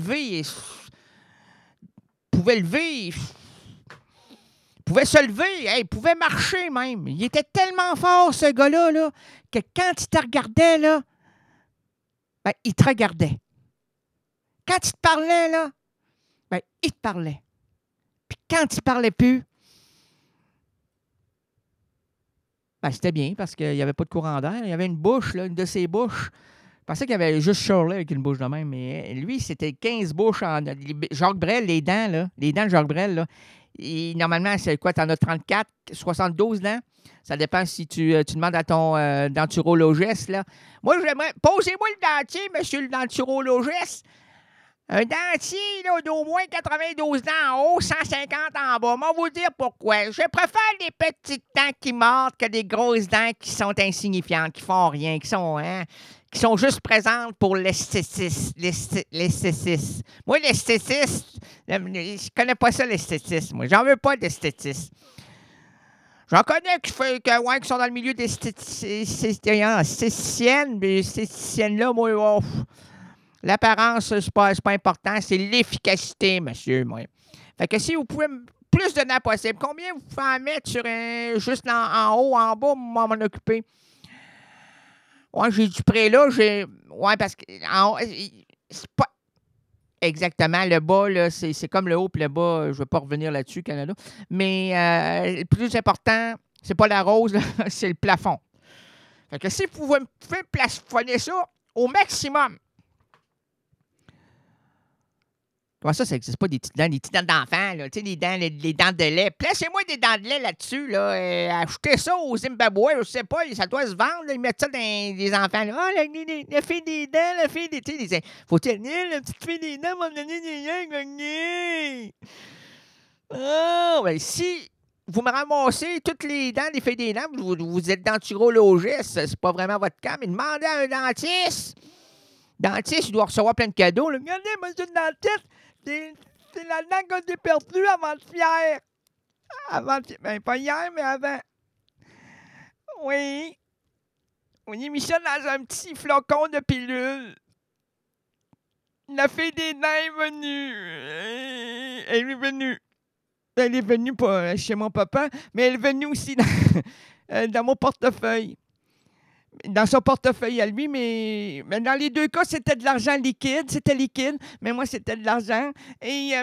S5: se lever, il pouvait marcher même. Il était tellement fort, ce gars-là, là, que quand il te regardait, là, il te regardait. Quand il te parlait, là, il te parlait. Puis quand il ne parlait plus, c'était bien parce qu'il n'y avait pas de courant d'air. Il y avait une bouche, là, une de ses bouches. Je pensais qu'il y avait juste Shirley avec une bouche de même, mais lui, c'était 15 bouches. Jacques Brel, les dents de Jacques Brel, là. Et normalement, c'est quoi? Tu en as 34, 72 dents? Ça dépend si tu demandes à ton denturologiste, là. Moi, j'aimerais... Posez-moi le dentier, monsieur le denturologiste. Un dentier là, d'au moins 92 dents en haut, 150 en bas. Moi, vous dire pourquoi. Je préfère les petites dents qui mordent que des grosses dents qui sont insignifiantes, qui font rien, qui sont juste présentes pour l'esthétisme. Moi, l'esthétisme, je connais pas ça, l'esthétisme. Moi, j'en veux pas d'esthétisme. J'en connais qui sont dans le milieu d'esthéticiennes, mais esthéticiennes-là, moi, l'apparence, c'est pas important, c'est l'efficacité, monsieur, moi. Fait que si vous pouvez plus de dents possible, combien vous pouvez en mettre sur juste en haut, en bas, m'en occuper? Ouais, j'ai du prêt là, ouais, parce que en haut, c'est pas exactement le bas, là, c'est comme le haut puis le bas, je veux pas revenir là-dessus, Canada. Mais le plus important, c'est pas la rose, là, c'est le plafond. Fait que si vous pouvez plafonner ça au maximum. Comment ça n'existe pas des petites dents d'enfant, là, tu sais, les dents de lait. Placez-moi des dents de lait là-dessus, là. Achetez ça au Zimbabwe, je sais pas, ça doit se vendre, là, ils mettent ça dans des enfants, là. La fille des dents, la fille des... Tu sais, faut-il dire, la petite fille des dents m'a donné des dents, oh, ben si vous me ramassez toutes les dents des filles des dents, vous êtes denturologiste, c'est pas vraiment votre cas, mais demandez à un dentiste. Dentiste, il doit recevoir plein de cadeaux. Là. Regardez, monsieur le dentiste, c'est la dent que j'ai perdue avant-hier. Ben, pas hier, mais avant. Oui. On a mis ça dans un petit flocon de pilule. La fille des dents est venue. Elle est venue. Elle est venue pas chez mon papa, mais elle est venue aussi dans mon portefeuille. Dans son portefeuille à lui, mais dans les deux cas, c'était de l'argent liquide. C'était liquide, mais moi, c'était de l'argent. Et,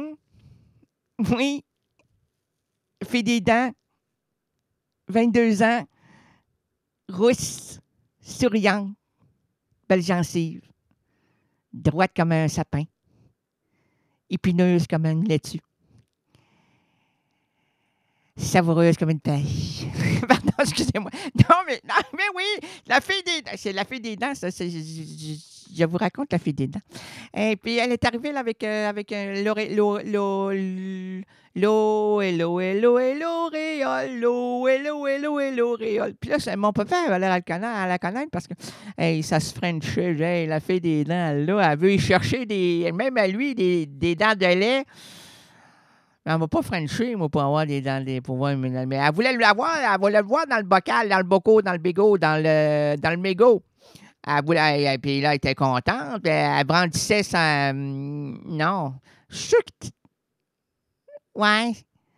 S5: oui, fait des dents, 22 ans, rousse, souriante, belle gencive, droite comme un sapin, épineuse comme une laitue, savoureuse comme une pêche. Pardon, excusez-moi. Non, mais oui, la fille des dents. C'est la fille des dents, ça. Je vous raconte la fille des dents. Et puis, elle est arrivée là, avec un l'oréal. Puis là, mon papa avait l'air à la connaître parce que ça se frenchait. La fille des dents, là, elle veut y chercher même à lui, des dents de lait. Mais elle ne m'a pas frenché, moi, pour avoir des dents, pour voir, mais elle voulait l'avoir, elle voulait le voir dans le bocal, dans le boco, dans le bigot, dans le mégot. Elle voulait, puis là, elle était contente, puis elle brandissait sa... non. Je suis sûr que... Ouais.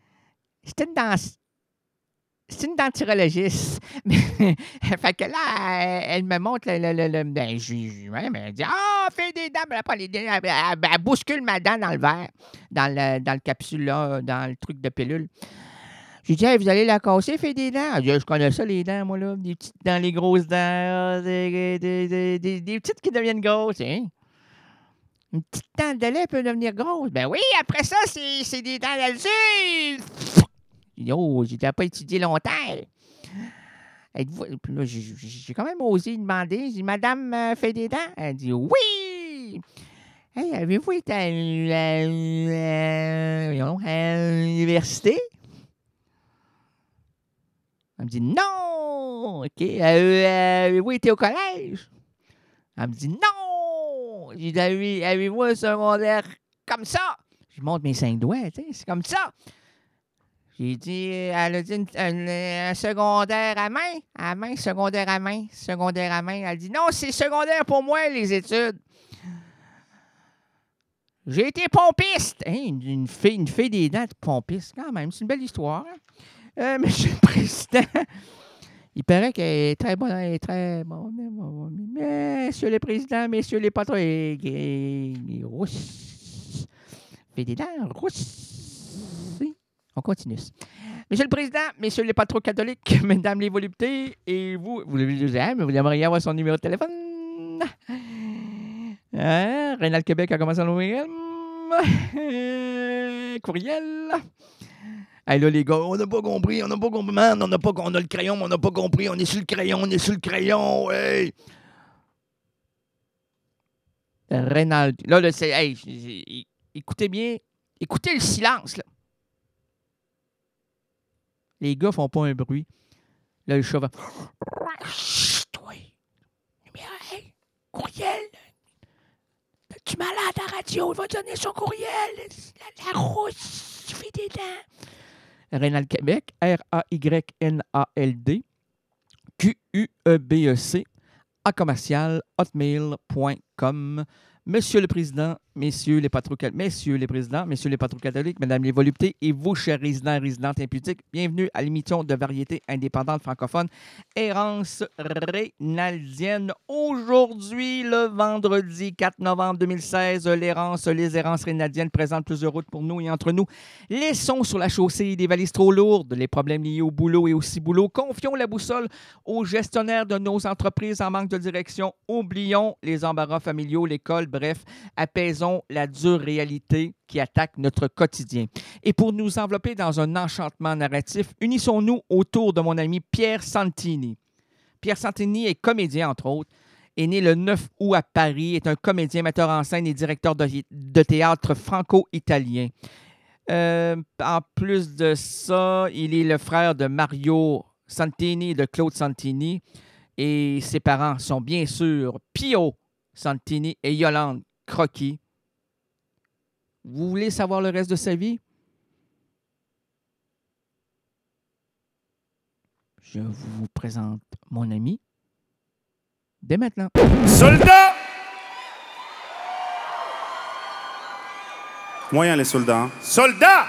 S5: C'est une denturologiste. Fait que là, elle me montre ben, elle dit « Ah, fais des dents! » Elle bouscule ma dent dans le verre, dans le capsule, là, dans le truc de pilule. J'ai dit « Hey, vous allez la casser, fais des dents? » Elle dit « Je connais ça, les dents, moi, là. Des petites dents, les grosses dents, des petites qui deviennent grosses. Hein? Une petite dent de lait peut devenir grosse. Ben oui, après ça, c'est des dents d'adulte. » Oh, j'ai déjà pas étudié longtemps. Puis là, j'ai quand même osé demander. J'ai dit, Madame fait des dents? Elle dit, oui! Hey, avez-vous été à l'université? Elle me dit, non! OK. Avez-vous été au collège? Elle me dit, non! J'ai dit, avez-vous un secondaire comme ça? Je montre mes 5 doigts, tu sais, c'est comme ça. J'ai dit, elle a dit un secondaire à main, secondaire à main. Elle dit, non, c'est secondaire pour moi, les études. J'ai été pompiste. Hein, une fille des dents de pompiste, quand même, c'est une belle histoire. Hein? Monsieur le Président, il paraît qu'elle est très bonne, Monsieur le Président, messieurs les patrons, rousse. Fille des dents, rousse. On continue. Monsieur le Président, messieurs les patrons catholiques, mesdames les voluptés, et vous aimeriez avoir son numéro de téléphone? Hein? Rénal Québec a commencé à l'ouvrir. Courriel. Hey là, les gars, on n'a pas compris, man, on a le crayon, mais on n'a pas compris, on est sur le crayon, hey! Rénal, là, c'est, hey, écoutez bien, écoutez le silence, là. Les gars font pas un bruit. Là, le chat va... Chut, toi! Hey, courriel! Tu malade à la radio, il va donner son courriel! La rousse, tu fais des dents! Rénal Québec, RAYNALD, QUEBEC, @hotmail.com. Monsieur le Président, messieurs les patrons catholiques, mesdames les voluptés et vous, chers résidents et résidentes impudiques, bienvenue à l'émission de variété indépendante francophone Errance rénaldienne. Aujourd'hui, le vendredi 4 novembre 2016, les errances rénaldiennes présentent plusieurs routes pour nous et entre nous. Laissons sur la chaussée des valises trop lourdes, les problèmes liés au boulot et au ciboulot. Confions la boussole aux gestionnaires de nos entreprises en manque de direction. Oublions les embarras familiaux, l'école. Bref, apaisons exposons la dure réalité qui attaque notre quotidien. Et pour nous envelopper dans un enchantement narratif, unissons-nous autour de mon ami Pierre Santini. Pierre Santini est comédien, entre autres, est né le 9 août à Paris, est un comédien, metteur en scène et directeur de théâtre franco-italien. En plus de ça, il est le frère de Mario Santini et de Claude Santini. Et ses parents sont bien sûr Pio Santini et Yolande Crocky. Vous voulez savoir le reste de sa vie? Je vous présente mon ami dès maintenant.
S6: Soldats! Moyen les soldats. Hein. Soldats!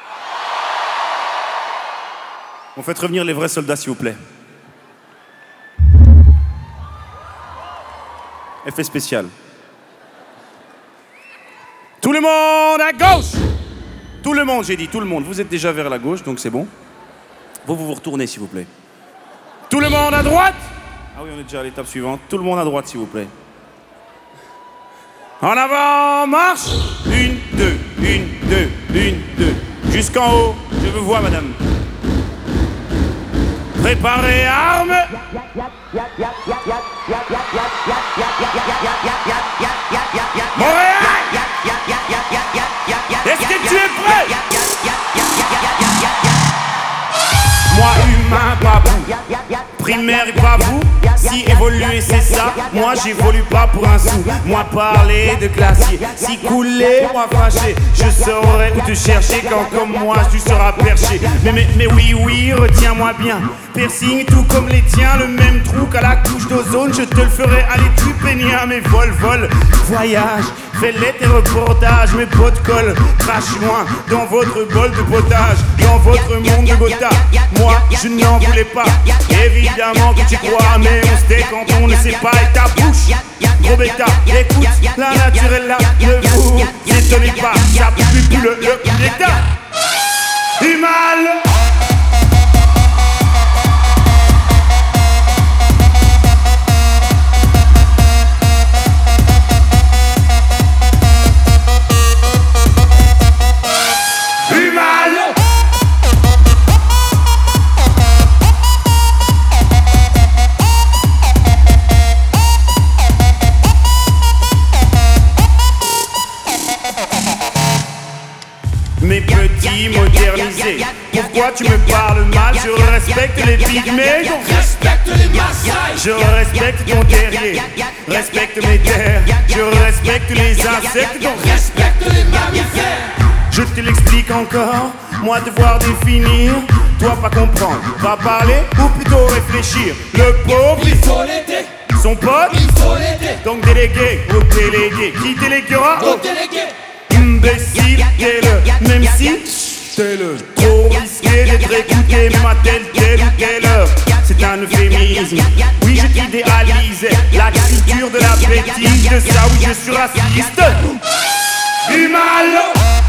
S6: On fait revenir les vrais soldats, s'il vous plaît. Effet spécial. Tout le monde à gauche! Tout le monde, j'ai dit, tout le monde. Vous êtes déjà vers la gauche, donc c'est bon. Vous retournez, s'il vous plaît. Tout le monde à droite! Ah oui, on est déjà à l'étape suivante. Tout le monde à droite, s'il vous plaît. En avant, marche! 1, 2, 1, 2, 1, 2. Jusqu'en haut, je vous vois, madame. Préparez armes! Montréal! Est-ce que tu es prêt? Moi, humain, pas vous. Primaire et pas vous. Si évoluer c'est ça, moi j'évolue pas pour un sou. Moi parler de glacier, si couler, moi fâché. Je saurais où te chercher quand comme moi tu seras perché. Mais oui, retiens-moi bien. Piercing tout comme les tiens, le même trou qu'à la couche d'ozone. Je te le ferai aller tu pénia, mais vol, voyage. Fais-les tes reportages, mes potes collent. Crache loin dans votre bol de potage, dans votre monde de Gotha. Moi je n'en voulais pas, évidemment que tu crois, mais on se tait quand on ne sait pas. Et ta bouche, gros bêta, écoute, la nature est là, ne vous étonnez pas, ça pue plus le coup d'état. Du mal. Mes petits modernisés, pourquoi tu me parles mal? Je respecte les pygmées, donc respecte les Maasai. Je respecte ton terrier, respecte mes terres. Je respecte les insectes, donc respecte les mammifères. Je te l'explique encore, moi devoir définir, toi pas comprendre, pas parler ou plutôt réfléchir. Le pauvre, il faut l'aider. Son pote, il faut l'aider. Donc délégué au délégué, qui déléguera au délégué. Imbécile, t'es-le, même si t'es-le. Trop risqué d'être écouté, même à telle ou telle heure. C'est un euphémisme, oui je t'idéalisais. La culture de la bêtise, de ça oui je suis raciste. Du mal.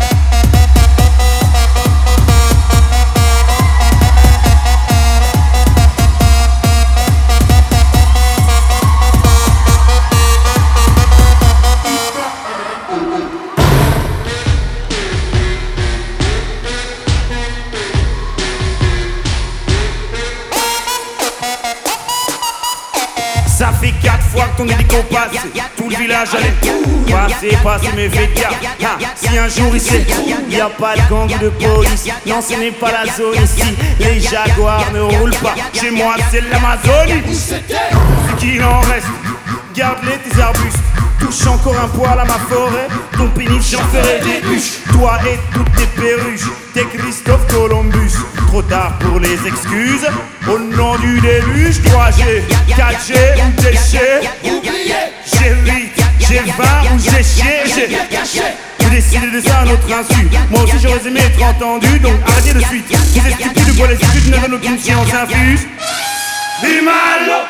S6: Ça fait 4 fois que ton hélico passe, tout le village allait passer mes végas. Si un jour il sait, y a pas de gang de police, non ce n'est pas la zone ici. Les jaguars ne roulent pas, chez moi c'est l'Amazonie. Ce qu'il en reste, garde-les tes arbustes. Touche encore un poil à ma forêt, ton pénis j'en ferai des bûches. Toi et toutes tes perruches, t'es Christophe Columbus. Trop tard pour les excuses, au nom du déluge. 3G, 4G ou déchet. J'ai 8, j'ai 20 ou j'ai chié. Vous décidez de ça à notre insu. Moi aussi j'aurais aimé être entendu, donc arrêtez de suite. Vous êtes stupides, pour les études ne donnent aucune science infuse. Du mal.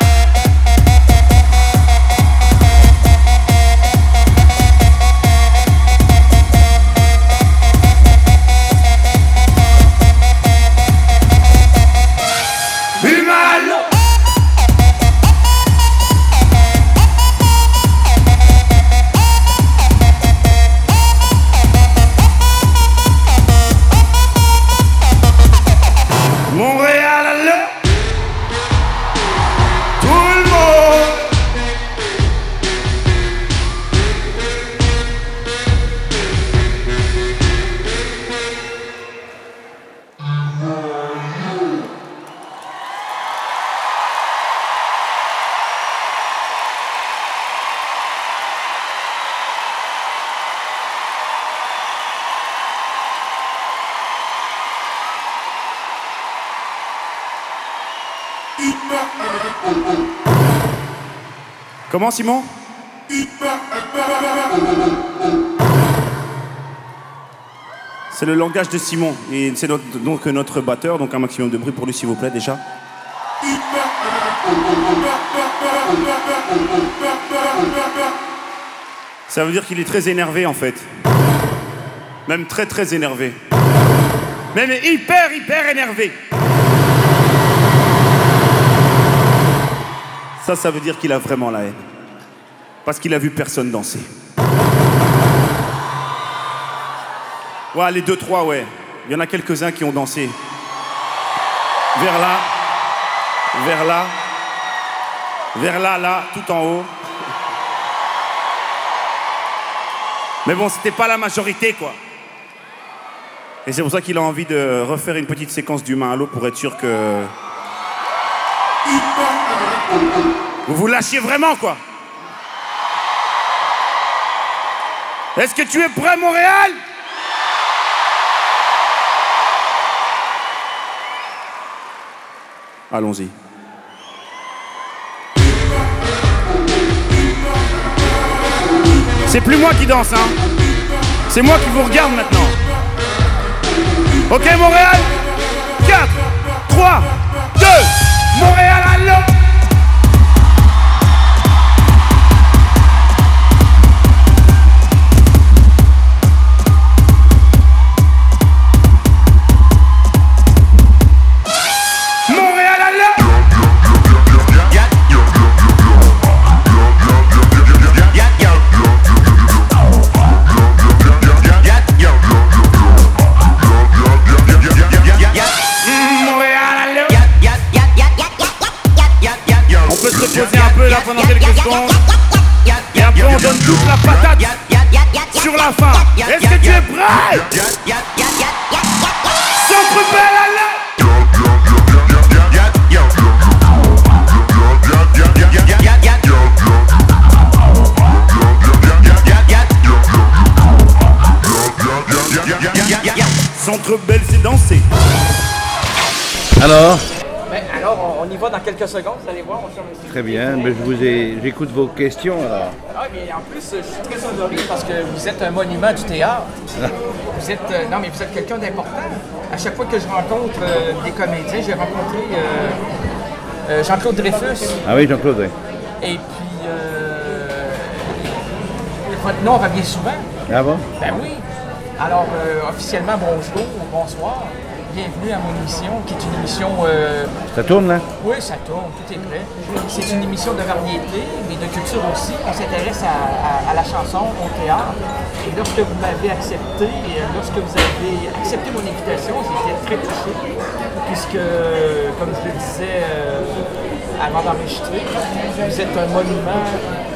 S6: Comment, Simon? C'est le langage de Simon. Et c'est donc notre batteur, donc un maximum de bruit pour lui, s'il vous plaît, déjà. Ça veut dire qu'il est très énervé, en fait. Même très, très énervé. Même hyper, hyper énervé. Ça veut dire qu'il a vraiment la haine. Parce qu'il a vu personne danser. Ouais, les 2-3, ouais. Il y en a quelques-uns qui ont dansé. Vers là, vers là, vers là, là, tout en haut. Mais bon, c'était pas la majorité, quoi. Et c'est pour ça qu'il a envie de refaire une petite séquence du main à l'eau pour être sûr que... Vous vous lâchiez vraiment, quoi. Est-ce que tu es prêt, Montréal? Allons-y. C'est plus moi qui danse, hein. C'est moi qui vous regarde maintenant. Ok, Montréal? 4, 3, 2, Montréal à l'eau. Pendant quelques secondes et après on donne toute la patate sur la fin. Est-ce que tu es prêt? Centre Bell à l'heure. Centre Bell, c'est danser.
S7: Alors?
S5: Alors, on y va dans quelques secondes, vous allez voir.
S7: Très bien, mais j'écoute vos questions alors.
S5: Ah, mais en plus, je suis très honoré parce que vous êtes un monument du théâtre. Vous êtes, non, mais vous êtes quelqu'un d'important. À chaque fois que je rencontre des comédiens, j'ai rencontré Jean-Claude Dreyfus.
S7: Ah oui, Jean-Claude, oui.
S5: Et puis, votre nom revient souvent.
S7: Ah bon?
S5: Ben oui. Alors, officiellement, bonjour, bonsoir. Bienvenue à mon émission, qui est une émission...
S7: Ça tourne, là?
S5: Oui, ça tourne, tout est prêt. C'est une émission de variété, mais de culture aussi. On s'intéresse à la chanson, au théâtre. Et lorsque vous m'avez accepté, lorsque vous avez accepté mon invitation, j'étais très touché, puisque, comme je le disais avant d'enregistrer, vous êtes un monument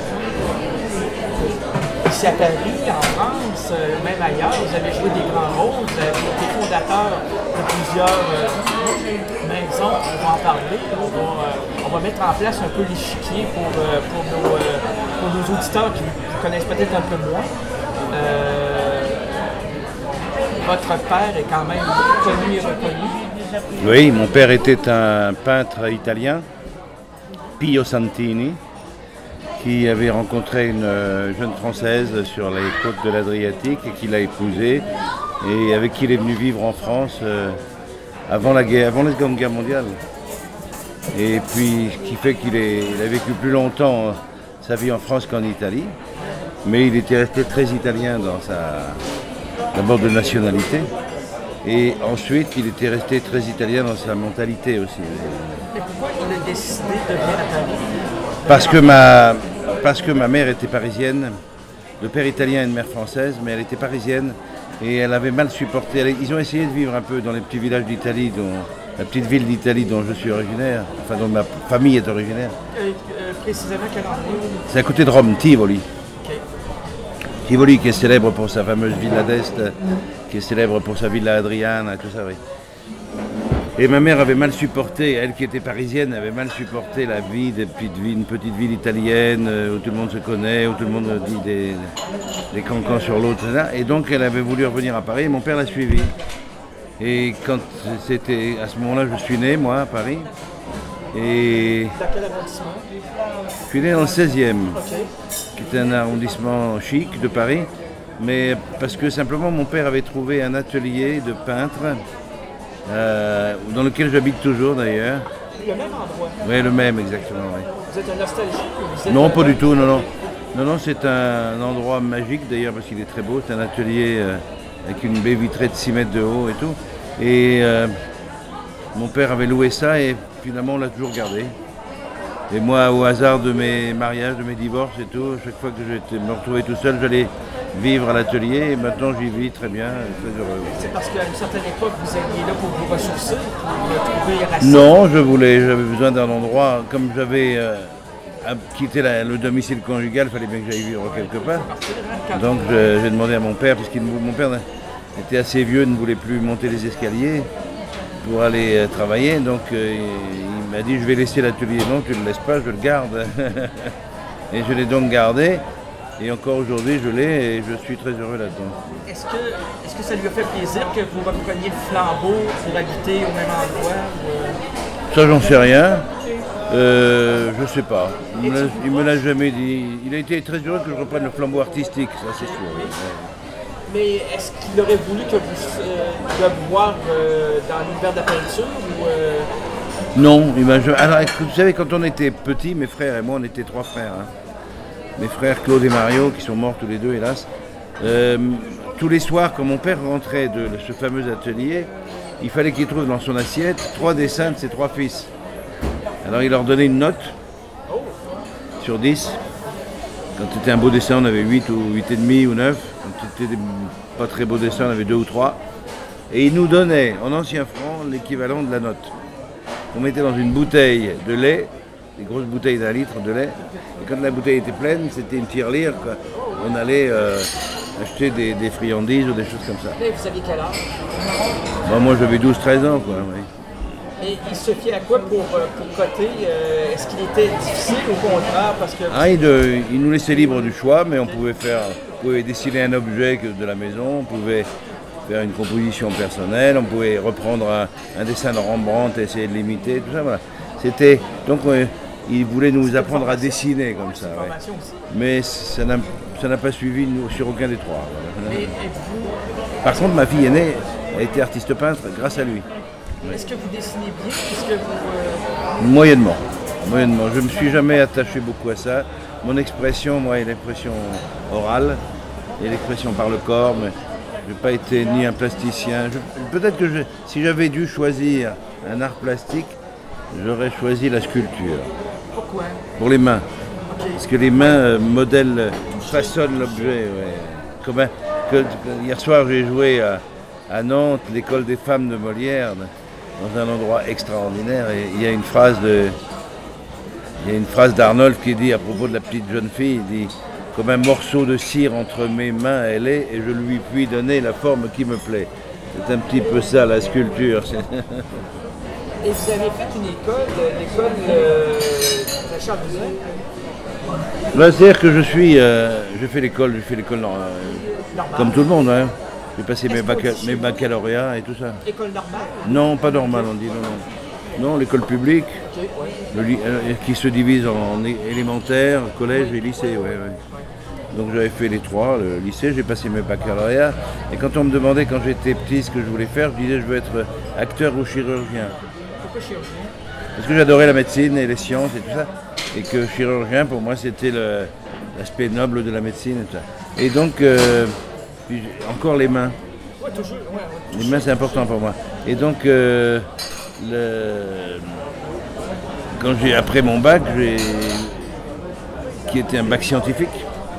S5: ici à Paris, en France, même ailleurs. Vous avez joué des grands rôles, vous avez été fondateur de plusieurs maisons. On va en parler. On va mettre en place un peu l'échiquier pour nos auditeurs qui vous connaissent peut-être un peu moins. Votre père est quand même connu et reconnu.
S7: Oui, mon père était un peintre italien, Pio Santini, qui avait rencontré une jeune Française sur les côtes de l'Adriatique et qui l'a épousée et avec qui il est venu vivre en France avant la Seconde Guerre mondiale. Et puis, ce qui fait qu'il a vécu plus longtemps sa vie en France qu'en Italie, mais il était resté très italien dans d'abord de nationalité, et ensuite il était resté très italien dans sa mentalité aussi.
S5: Mais pourquoi il a décidé de venir à Paris?
S7: Parce que ma mère était parisienne, de père italien et de mère française, mais elle était parisienne et elle avait mal supporté. Ils ont essayé de vivre un peu dans les petits villages d'Italie, la petite ville d'Italie dont je suis originaire, enfin dont ma famille est originaire.
S5: Précisément quel endroit? C'est
S7: à côté de Rome, Tivoli.
S5: Okay.
S7: Tivoli qui est célèbre pour sa fameuse Villa d'Est, qui est célèbre pour sa Villa Adriana et tout ça, oui. Et ma mère avait mal supporté, elle qui était parisienne, avait mal supporté la vie une petite ville italienne où tout le monde se connaît, où tout le monde dit des cancans sur l'autre, etc. Et donc elle avait voulu revenir à Paris et mon père l'a suivie. Et quand c'était à ce moment-là, je suis né, moi, à Paris. Et
S5: Dans quel arrondissement?
S7: je suis né dans le 16e,
S5: OK.
S7: qui est un arrondissement chic de Paris, mais parce que simplement mon père avait trouvé un atelier de peintre, dans lequel j'habite toujours d'ailleurs.
S5: Le même endroit.
S7: Oui, le même exactement. Oui.
S5: Vous êtes un nostalgique ou vous êtes
S7: Non, pas du tout, non, non. Non, non, c'est un endroit magique d'ailleurs parce qu'il est très beau. C'est un atelier avec une baie vitrée de 6 mètres de haut et tout. Et mon père avait loué ça et finalement on l'a toujours gardé. Et moi, au hasard de mes mariages, de mes divorces et tout, chaque fois que je me retrouvais tout seul, j'allais vivre à l'atelier et maintenant j'y vis très bien, très heureux.
S5: C'est parce qu'à une certaine époque, vous alliez là pour vous ressourcer, pour trouver racine?
S7: Non, j'avais besoin d'un endroit, comme j'avais quitté le domicile conjugal, il fallait bien que j'aille vivre quelque part. Donc j'ai demandé à mon père, parce que mon père était assez vieux, ne voulait plus monter les escaliers pour aller travailler, donc il m'a dit je vais laisser l'atelier. Non, tu ne le laisses pas, je le garde. Et je l'ai donc gardé. Et encore aujourd'hui, je l'ai et je suis très heureux là-dedans.
S5: Est-ce que ça lui a fait plaisir que vous repreniez le flambeau pour habiter au même endroit?
S7: Ça, j'en sais rien. Je sais pas. Il me l'a jamais dit. Il a été très heureux que je reprenne le flambeau artistique, ça c'est sûr. Ouais.
S5: Mais est-ce qu'il aurait voulu que vous voir dans l'univers de la peinture?
S7: Non. Alors, vous savez, quand on était petits, mes frères et moi, on était 3 frères. Hein. Mes frères Claude et Mario, qui sont morts tous les deux, hélas. Tous les soirs, quand mon père rentrait de ce fameux atelier, il fallait qu'il trouve dans son assiette 3 dessins de ses 3 fils. Alors il leur donnait une note sur 10. Quand c'était un beau dessin, on avait 8 ou 8,5 ou 9. Quand c'était des pas très beaux dessins, on avait 2 ou 3. Et il nous donnait, en ancien franc, l'équivalent de la note. On mettait dans une bouteille de lait, des grosses bouteilles d'1 litre de lait. Et quand la bouteille était pleine, c'était une tirelire, quoi. On allait acheter des friandises ou des choses comme ça.
S5: Mais vous aviez quel âge?
S7: Bon, moi j'avais 12-13 ans, quoi. Oui.
S5: Et il se fiait à quoi pour coter? Est-ce qu'il était difficile ou au contraire? Parce que...
S7: il nous laissait libre du choix, mais on pouvait dessiner un objet de la maison, on pouvait faire une composition personnelle, on pouvait reprendre un dessin de Rembrandt et essayer de l'imiter, tout ça, voilà. Donc il voulait nous apprendre à dessiner comme ça. Ouais. Mais ça n'a pas suivi sur aucun des 3. Voilà. Par contre, ma fille aînée a été artiste peintre grâce à lui.
S5: Est-ce que vous dessinez bien?
S7: Moyennement. Je ne me suis jamais attaché beaucoup à ça. Mon expression, moi, est l'expression orale et l'expression par le corps, mais je n'ai pas été ni un plasticien. Peut-être que si j'avais dû choisir un art plastique, j'aurais choisi la sculpture.
S5: Pourquoi?
S7: Pour les mains.
S5: Okay.
S7: Parce que les mains façonnent l'objet. Ouais. Hier soir, j'ai joué à Nantes, l'école des femmes de Molière, dans un endroit extraordinaire. Et il y a une phrase d'Arnolphe qui dit à propos de la petite jeune fille, il dit « Comme un morceau de cire entre mes mains elle est, et je lui puis donner la forme qui me plaît ». C'est un petit peu ça, la sculpture.
S5: Et vous avez fait une l'école Richard Buzyn?
S7: C'est-à-dire que j'ai fait l'école comme tout le monde. Hein. J'ai passé mes baccalauréats et tout ça.
S5: École normale?
S7: Non, pas normale, on dit non, l'école publique,
S5: Okay, ouais.
S7: qui se divise en élémentaire, collège et lycée. Ouais. Donc j'avais fait les 3, le lycée, j'ai passé mes baccalauréats. Et quand on me demandait quand j'étais petit ce que je voulais faire, je disais je veux être acteur ou chirurgien.
S5: Pourquoi chirurgien?
S7: Parce que j'adorais la médecine et les sciences et tout ça. Et que chirurgien, pour moi, c'était l'aspect noble de la médecine et tout ça. Et donc, puis encore les mains.
S5: Ouais, toujours. Ouais.
S7: Les mains, c'est important pour moi. Et donc, après mon bac, qui était un bac scientifique,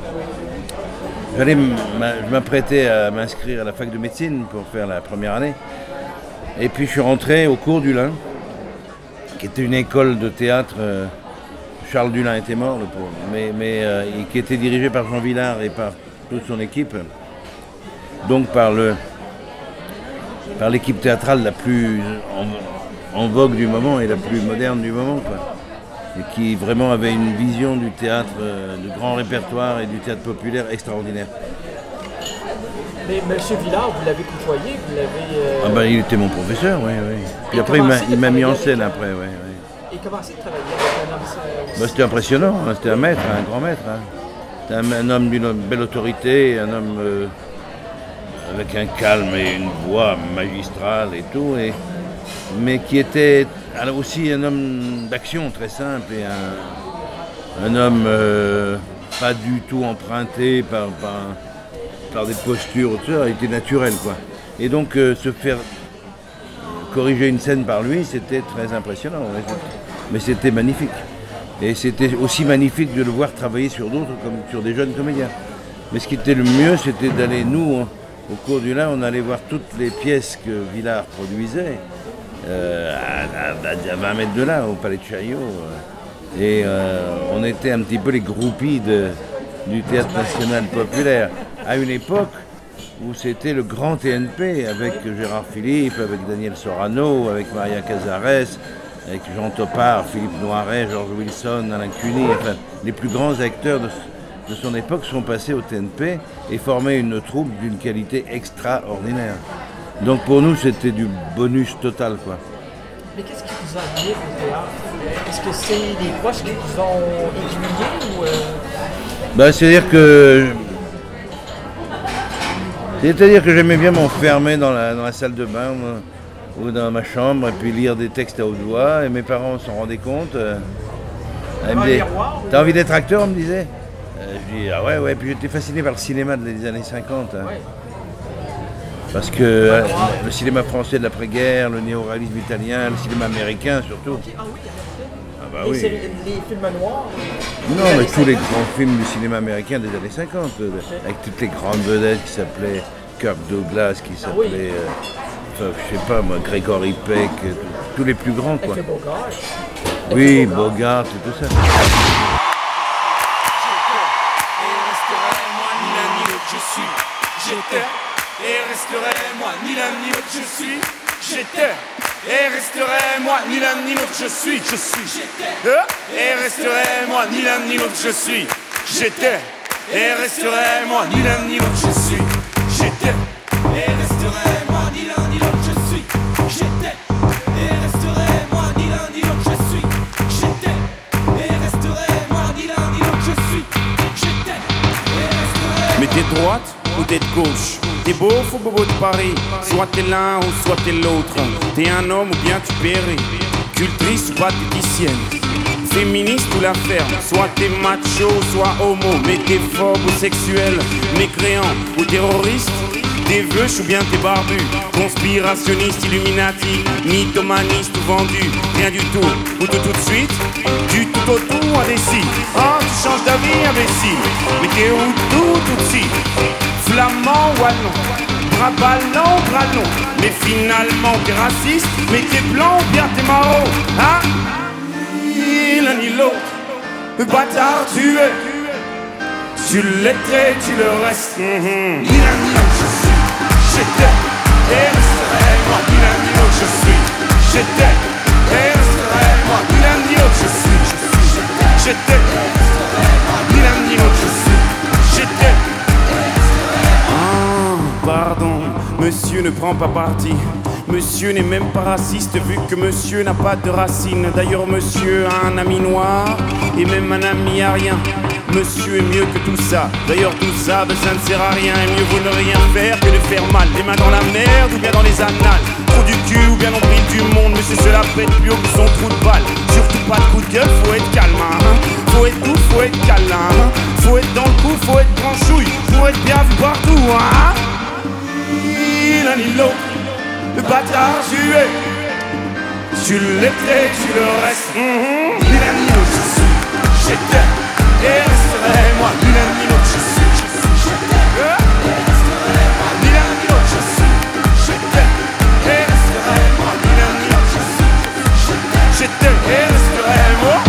S7: je m'apprêtais à m'inscrire à la fac de médecine pour faire la première année. Et puis je suis rentré au cours du Lin, qui était une école de théâtre. Charles Dulin était mort, le pauvre, mais qui était dirigé par Jean Villard et par toute son équipe. Donc par l'équipe théâtrale la plus en vogue du moment et la plus moderne du moment, quoi. Et qui vraiment avait une vision du théâtre, de grand répertoire et du théâtre populaire extraordinaire.
S5: Mais M. Villard, vous l'avez côtoyé, vous l'avez...
S7: Il était mon professeur, oui. Puis après, il m'a mis en scène après, oui.
S5: Et comment c'est de travailler avec un homme aussi?
S7: C'était impressionnant, hein. C'était un maître, un grand maître. Hein. C'était un homme d'une belle autorité, un homme avec un calme et une voix magistrale et tout, mais qui était aussi un homme d'action très simple et un homme pas du tout emprunté par des postures, tout ça, il était naturel, quoi. Et donc se faire corriger une scène par lui, c'était très impressionnant, mais c'était magnifique. Et c'était aussi magnifique de le voir travailler sur d'autres, comme sur des jeunes comédiens. Mais ce qui était le mieux, c'était d'aller, nous, au cours du Lin, on allait voir toutes les pièces que Villard produisait, à 20 mètres de là, au Palais de Chaillot. Et on était un petit peu les groupies du Théâtre National Populaire, à une époque où c'était le grand TNP, avec Gérard Philippe, avec Daniel Sorano, avec Maria Cazares, avec Jean Topard, Philippe Noiret, George Wilson, Alain Cuny, enfin, les plus grands acteurs de son époque sont passés au TNP et formaient une troupe d'une qualité extraordinaire. Donc pour nous, c'était du bonus total, quoi.
S5: Mais qu'est-ce qui vous a amené au théâtre? Est-ce que c'est des proches qui vous ont aiguillé ou
S7: C'est-à-dire que j'aimais bien m'enfermer dans la salle de bain ou dans ma chambre et puis lire des textes à haute voix, et mes parents s'en rendaient compte. Ils me disaient, t'as envie d'être acteur, on me disait. Je dis ah ouais, puis j'étais fasciné par le cinéma des années 50. Hein. Ouais. Parce que le cinéma français de l'après-guerre, le néo-réalisme italien, le cinéma américain surtout. Okay. Ah oui, bah oui.
S5: Les films noirs?
S7: Non, mais tous les grands films du cinéma américain des années 50, avec toutes les grandes vedettes qui s'appelaient Kirk Douglas, qui s'appelait, je sais pas moi, Gregory Peck, tous les plus grands, quoi.
S5: Bogart.
S7: Oui, Bogart et tout ça.
S6: J'étais et resterai moi ni l'un ni l'autre je suis. J'étais et resterai moi ni l'un ni l'autre je suis. Et resterai moi ni l'un ni l'autre je suis. J'étais et resterai moi ni l'un ni l'autre je suis. J'étais et resterai moi ni l'un ni l'autre je suis. J'étais et resterai moi ni l'un ni l'autre je suis. J'étais et resterai moi ni l'un ni l'autre je suis. J'étais et resterai. Mais t'es droite ou t'es de gauche? T'es beauf ou bobo de Paris? Soit t'es l'un ou soit t'es l'autre. T'es un homme ou bien tu péris. Cultrice ou pathéticienne. Féministe ou la ferme. Soit t'es macho, soit homo. Mais t'es phobe ou sexuel. Mécréant ou terroriste. T'es veuche ou bien t'es barbu. Conspirationniste, illuminati. Mythomaniste ou vendu. Rien du tout ou tout de suite. Du tout au tout indécis. Ah, tu changes d'avis imbécile. Mais t'es où tout de suite. Flamand ou allemand, bras ballants ou bras longs. Mais finalement t'es raciste, mais t'es blanc ou bien t'es marron. Hein? Ni l'un ni l'autre, le bâtard tu es. Tu l'étais, tu le restes. Ni l'un ni l'autre je suis. J'étais et resterai moi. Ni l'un ni l'autre je suis. J'étais et resterai moi. Ni l'un ni l'autre je suis. J'étais ni l'un ni l'autre je suis. J'étais. Pardon, monsieur ne prend pas parti. Monsieur n'est même pas raciste vu que monsieur n'a pas de racines. D'ailleurs monsieur a un ami noir et même un ami arien. Monsieur est mieux que tout ça. D'ailleurs tout ça, ça ne sert à rien. Et mieux vaut ne rien faire que de faire mal. Les mains dans la merde ou bien dans les annales. Trou du cul ou bien nombril du monde. Monsieur se la pète plus haut que son trou de balle. Surtout pas de coup de gueule, faut être calme hein. Faut être doux, faut être câlin hein. Faut être dans le coup, faut être branchouille. Faut être bien vu partout hein. Ni l'un ni l'autre, le bâtard tu es. Tu l'étais, tu le restes. Ni l'un ni l'autre je suis. J'étais et resterai moi. Ni l'un ni l'autre je suis. Ni l'un ni l'autre je suis. J'étais et resterai moi. Ni l'un ni l'autre je suis. J'étais et resterai moi.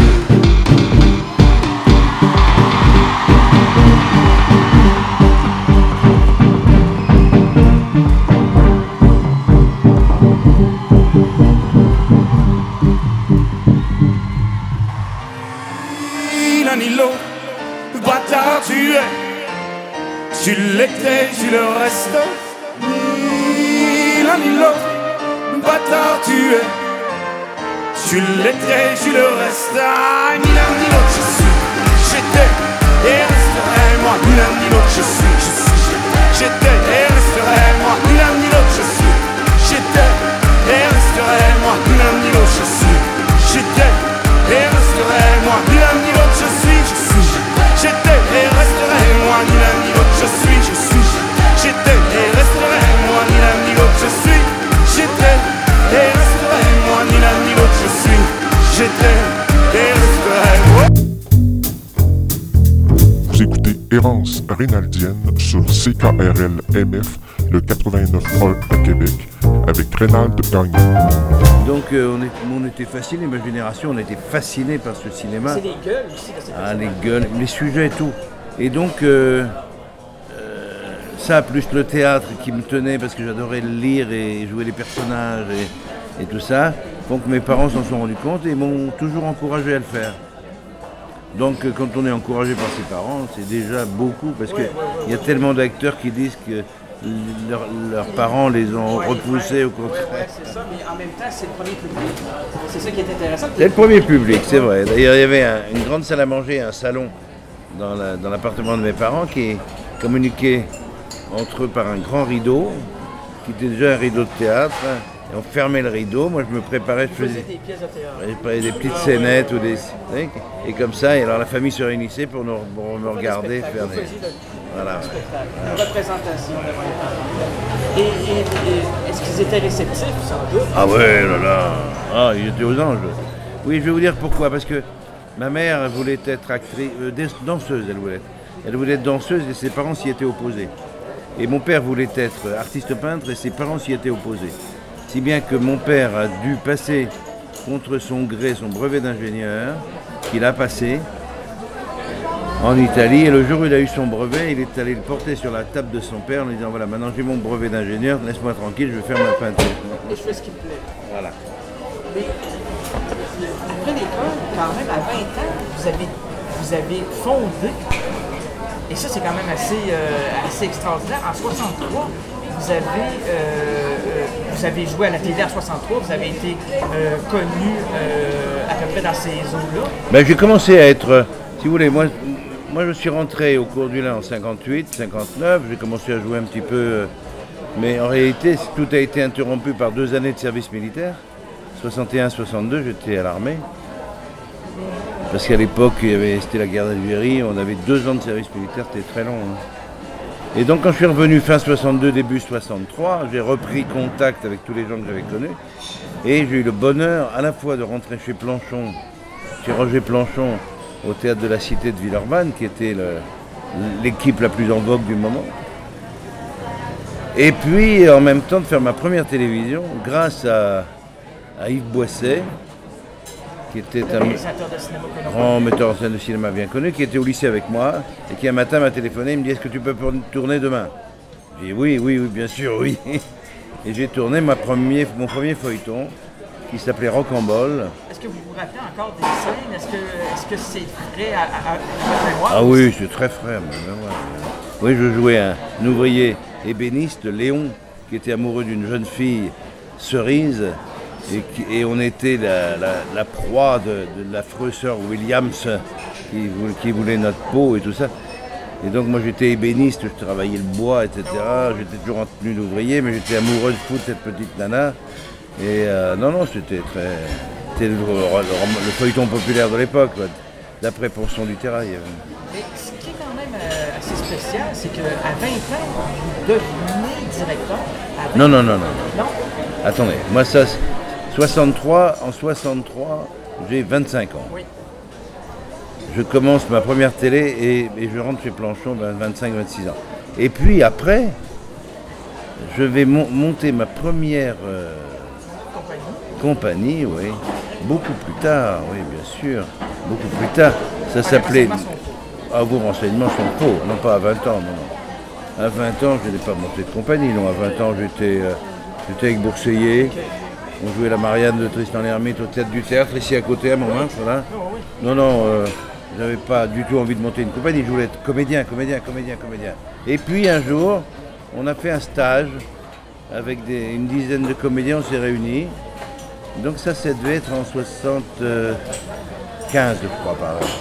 S6: Ni l'autre, le bâtard tu es. Tu l'étais, tu le restes. Ni l'un ni l'autre, le bâtard tu es. Je suis lettré, je suis le reste, ni l'un ni l'autre je suis. J'étais et resterai moi, ni l'un ni l'autre je suis. J'étais et resterai moi, ni l'un ni l'autre je suis. J'étais et resterai moi, ni l'un ni l'autre je suis. J'étais et resterai moi, ni l'un ni l'autre je suis. J'étais et resterai moi, ni l'un ni l'autre je suis. J'étais et resterai moi, ni l'un ni l'autre je suis. J'étais et resterai moi, ni l'un ni l'autre je suis. J'étais et resterai moi.
S3: Vous écoutez Errance Reynaldienne sur CKRL MF, le 89.1 à Québec, avec Reynald Gagnon.
S7: Donc on était fascinés, ma génération, on était fascinés par ce cinéma.
S5: C'est les gueules aussi de cette
S7: Les gueules, les sujets et tout. Et donc ça, plus le théâtre qui me tenait parce que j'adorais lire et jouer les personnages et tout ça, donc mes parents s'en sont rendus compte et m'ont toujours encouragé à le faire. Donc quand on est encouragé par ses parents, c'est déjà beaucoup parce qu'il y a tellement d'acteurs qui disent que leurs parents les ont repoussés au contraire.
S5: Ouais, c'est ça, mais en même temps, c'est le premier public. C'est ça qui est intéressant.
S7: C'est le premier public, c'est vrai. D'ailleurs, il y avait une grande salle à manger, un salon dans l'appartement de mes parents qui communiquait entre eux par un grand rideau, qui était déjà un rideau de théâtre. Et on fermait le rideau, moi je me préparais, je faisais
S5: des pièces de théâtre.
S7: Je préparais des petites scénettes ou des... Et comme ça, et alors la famille se réunissait pour me regarder faire des... Voilà.
S5: Une représentation devant les parents. Et est-ce qu'ils étaient réceptifs, sans doute?
S7: Ah ouais, là là. Ah, ils étaient aux anges. Oui, je vais vous dire pourquoi. Parce que ma mère voulait être actrice, danseuse, Elle voulait être danseuse et ses parents s'y étaient opposés. Et mon père voulait être artiste peintre et ses parents s'y étaient opposés. Si bien que mon père a dû passer contre son gré son brevet d'ingénieur, qu'il a passé en Italie. Et le jour où il a eu son brevet, il est allé le porter sur la table de son père en lui disant « Voilà, maintenant j'ai mon brevet d'ingénieur, laisse-moi tranquille, je vais faire ma peinture. »
S5: Et je fais ce qui me plaît.
S7: Voilà.
S5: Mais après l'école, quand même, à 20 ans, vous avez fondé, et ça c'est quand même assez extraordinaire, en 63, vous avez joué à la télé en 63, vous avez été connu à peu près dans ces eaux-là.
S7: Ben, j'ai commencé à être, si vous voulez, moi je suis rentré au cours du Lin en 58, 59, j'ai commencé à jouer un petit peu, mais en réalité tout a été interrompu par 2 années de service militaire. 61-62, j'étais à l'armée. Parce qu'à l'époque, c'était la guerre d'Algérie, on avait 2 ans de service militaire, c'était très long. Hein. Et donc quand je suis revenu fin 62, début 63, j'ai repris contact avec tous les gens que j'avais connus. Et j'ai eu le bonheur à la fois de rentrer chez Planchon, chez Roger Planchon, au théâtre de la Cité de Villeurbanne, qui était l'équipe la plus en vogue du moment. Et puis en même temps de faire ma première télévision grâce à Yves Boisset, qui était un grand metteur en scène de cinéma bien connu, qui était au lycée avec moi, et qui un matin m'a téléphoné, il me dit « Est-ce que tu peux tourner demain ?» J'ai dit « Oui, bien sûr, oui. » Et j'ai tourné mon premier feuilleton, qui s'appelait Rocambole.
S5: Est-ce que vous vous rappelez encore des scènes? Est-ce que c'est frais à votre mémoire?
S7: Ah oui, c'est très frais à ma mémoire. Oui, je jouais un ouvrier ébéniste, Léon, qui était amoureux d'une jeune fille, Cerise, et on était la proie de l'affreux sœur Williams qui voulait notre peau et tout ça. Et donc moi j'étais ébéniste, je travaillais le bois, etc. J'étais toujours en tenue d'ouvrier, mais j'étais amoureux de fou de cette petite nana. Et non, c'était le feuilleton populaire de l'époque, quoi, d'après Ponson du Terrail.
S5: Mais ce qui est quand même assez spécial, c'est qu'à 20 ans, vous devenez directeur.
S7: Non. Attendez, moi ça... En 63, j'ai 25 ans. Oui. Je commence ma première télé et je rentre chez Planchon à 25-26 ans. Et puis après, je vais monter ma première compagnie, oui. Beaucoup plus tard, oui, bien sûr. Beaucoup plus tard. Ça s'appelait... Ah, vos renseignements sont faux, non pas à 20 ans, non. À 20 ans, je n'ai pas monté de compagnie, non. À 20 ans, j'étais avec Bourseillet. On jouait la Marianne de Tristan l'Hermite au théâtre du Théâtre, ici à côté à Montmartre, voilà. Non, j'avais pas du tout envie de monter une compagnie, je voulais être comédien. Et puis un jour, on a fait un stage avec une dizaine de comédiens, on s'est réunis. Donc ça devait être en 75, je crois, par là.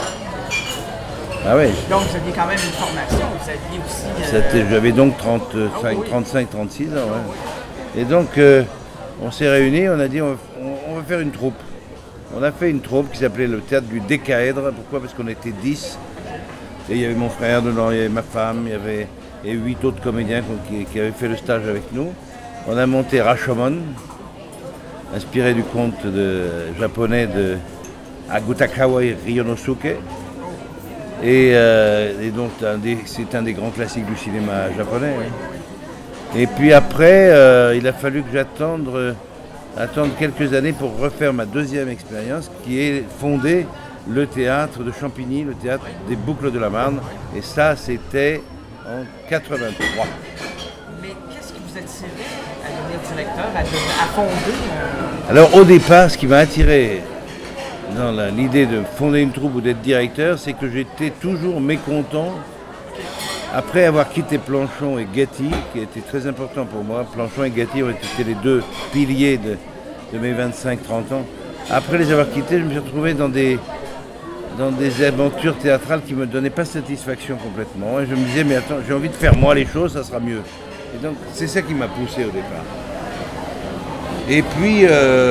S7: Ah ouais.
S5: Donc, vous aviez quand même une formation, vous aviez aussi...
S7: J'avais donc 35, 36 ans, ouais. Et donc, on s'est réunis, on a dit, on va faire une troupe. On a fait une troupe qui s'appelait le Théâtre du Décaèdre. Pourquoi ? Parce qu'on était 10. Et il y avait mon frère dedans, il y avait ma femme, il y avait 8 autres comédiens qui avaient fait le stage avec nous. On a monté Rashomon, inspiré du conte japonais de Agutakawa Ryonosuke. Et donc c'est un des grands classiques du cinéma japonais. Hein. Et puis après, il a fallu que j'attende quelques années pour refaire ma deuxième expérience, qui est fonder le théâtre de Champigny, le théâtre des Boucles de la Marne. Et ça, c'était en 83.
S5: Mais qu'est-ce qui vous a tiré à devenir directeur, à fonder
S7: Alors au départ, ce qui m'a attiré dans l'idée de fonder une troupe ou d'être directeur, c'est que j'étais toujours mécontent. Après avoir quitté Planchon et Gatti, qui était très important pour moi, Planchon et Gatti ont été les deux piliers de mes 25-30 ans. Après les avoir quittés, je me suis retrouvé dans des aventures théâtrales qui ne me donnaient pas satisfaction complètement. Et je me disais, mais attends, j'ai envie de faire moi les choses, ça sera mieux. Et donc c'est ça qui m'a poussé au départ. Et puis,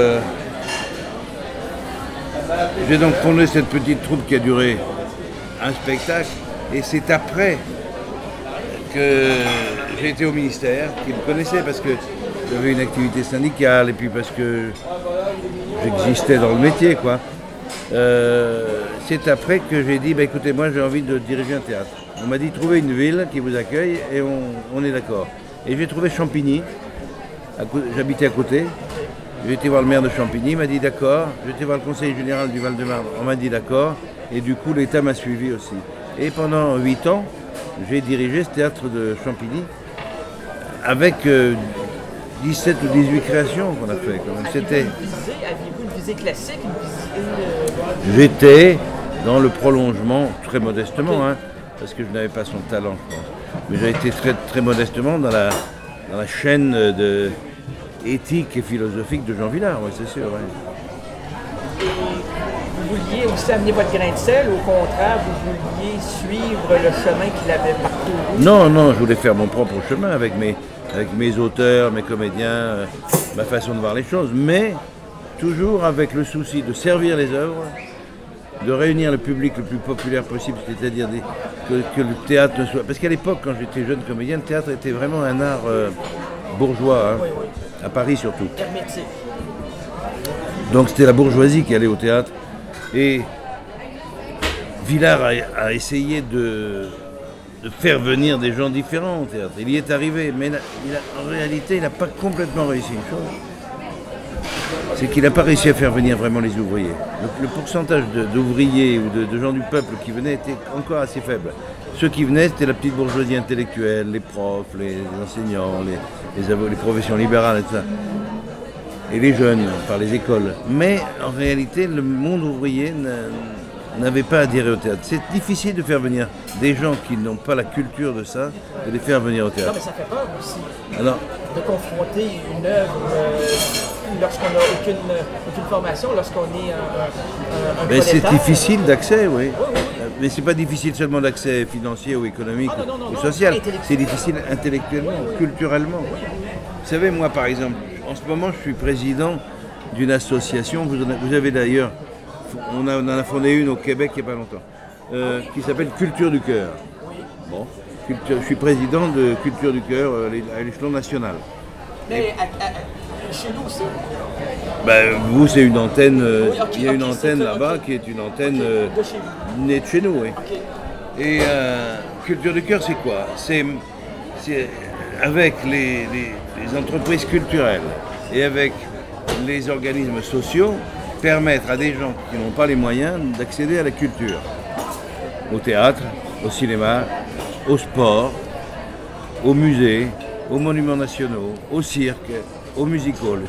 S7: j'ai donc fondé cette petite troupe qui a duré un spectacle. Et c'est après que j'ai été au ministère, qui me connaissait parce que j'avais une activité syndicale et puis parce que j'existais dans le métier, quoi. C'est après que j'ai dit, écoutez, moi j'ai envie de diriger un théâtre. On m'a dit, trouvez une ville qui vous accueille et on est d'accord. Et j'ai trouvé Champigny, j'habitais à côté. J'ai été voir le maire de Champigny, il m'a dit d'accord. J'ai été voir le conseiller général du Val-de-Marne, on m'a dit d'accord. Et du coup, l'État m'a suivi aussi. Et pendant 8 ans, j'ai dirigé ce théâtre de Champigny avec 17 ou 18 créations qu'on a fait.
S5: Aviez-vous une visée classique, une visée...
S7: J'étais dans le prolongement, très modestement, hein, parce que je n'avais pas son talent, je pense. Mais j'ai été très, très modestement dans la chaîne éthique et philosophique de Jean Vilar, oui, c'est sûr. Ouais.
S5: Et vous vouliez aussi amener votre grain de sel, ou au contraire, vous vouliez suivre le chemin qu'il avait parcouru?
S7: Non, je voulais faire mon propre chemin avec mes auteurs, mes comédiens, ma façon de voir les choses, mais toujours avec le souci de servir les œuvres, de réunir le public le plus populaire possible, c'est-à-dire que le théâtre ne soit... Parce qu'à l'époque, quand j'étais jeune comédien, le théâtre était vraiment un art bourgeois, hein, oui. À Paris surtout.
S5: Hermétique.
S7: Donc c'était la bourgeoisie qui allait au théâtre. Et Vilar a essayé de faire venir des gens différents au théâtre. Il y est arrivé, mais en réalité, il n'a pas complètement réussi une chose. C'est qu'il n'a pas réussi à faire venir vraiment les ouvriers. Le pourcentage d'ouvriers ou de gens du peuple qui venaient était encore assez faible. Ceux qui venaient, c'était la petite bourgeoisie intellectuelle, les profs, les enseignants, les professions libérales et tout ça. Et les jeunes, par les écoles. Mais en réalité, le monde ouvrier n'avait pas adhéré au théâtre. C'est difficile de faire venir des gens qui n'ont pas la culture de ça, de les faire venir au théâtre.
S5: Non, mais ça fait peur aussi.
S7: Alors,
S5: de confronter une œuvre lorsqu'on n'a aucune formation, lorsqu'on est un
S7: mais c'est
S5: prolétaire.
S7: difficile d'accès, oui.
S5: Oui.
S7: Mais c'est pas difficile seulement d'accès financier ou économique ou social. C'est difficile intellectuellement, culturellement. Vous savez, moi par exemple, en ce moment je suis président d'une association, vous avez d'ailleurs, on en a fondé une au Québec il n'y a pas longtemps, qui s'appelle Culture du Cœur. Bon, je suis président de Culture du Cœur à l'échelon national.
S5: Mais chez nous aussi.
S7: Vous, c'est une antenne, il y a une antenne là-bas qui est une antenne née de chez nous. Oui. Okay. Et Culture du Cœur, c'est quoi ? C'est avec les entreprises culturelles et avec les organismes sociaux, permettre à des gens qui n'ont pas les moyens d'accéder à la culture, au théâtre, au cinéma, au sport, aux musées, aux monuments nationaux, au cirque, aux music-halls,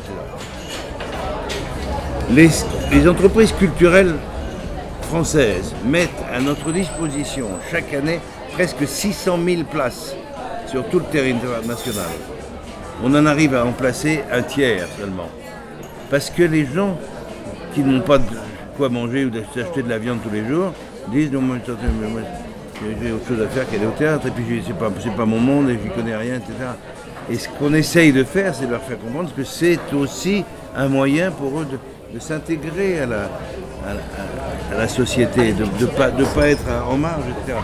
S7: etc. Les entreprises culturelles françaises mettent à notre disposition chaque année presque 600 000 places sur tout le territoire national. On en arrive à en placer un tiers seulement. Parce que les gens qui n'ont pas de quoi manger ou d'acheter de la viande tous les jours disent non, moi j'ai autre chose à faire qu'aller au théâtre, et puis c'est pas mon monde et je n'y connais rien, etc. Et ce qu'on essaye de faire, c'est de leur faire comprendre que c'est aussi un moyen pour eux de s'intégrer à la société, de ne pas être en marge, etc.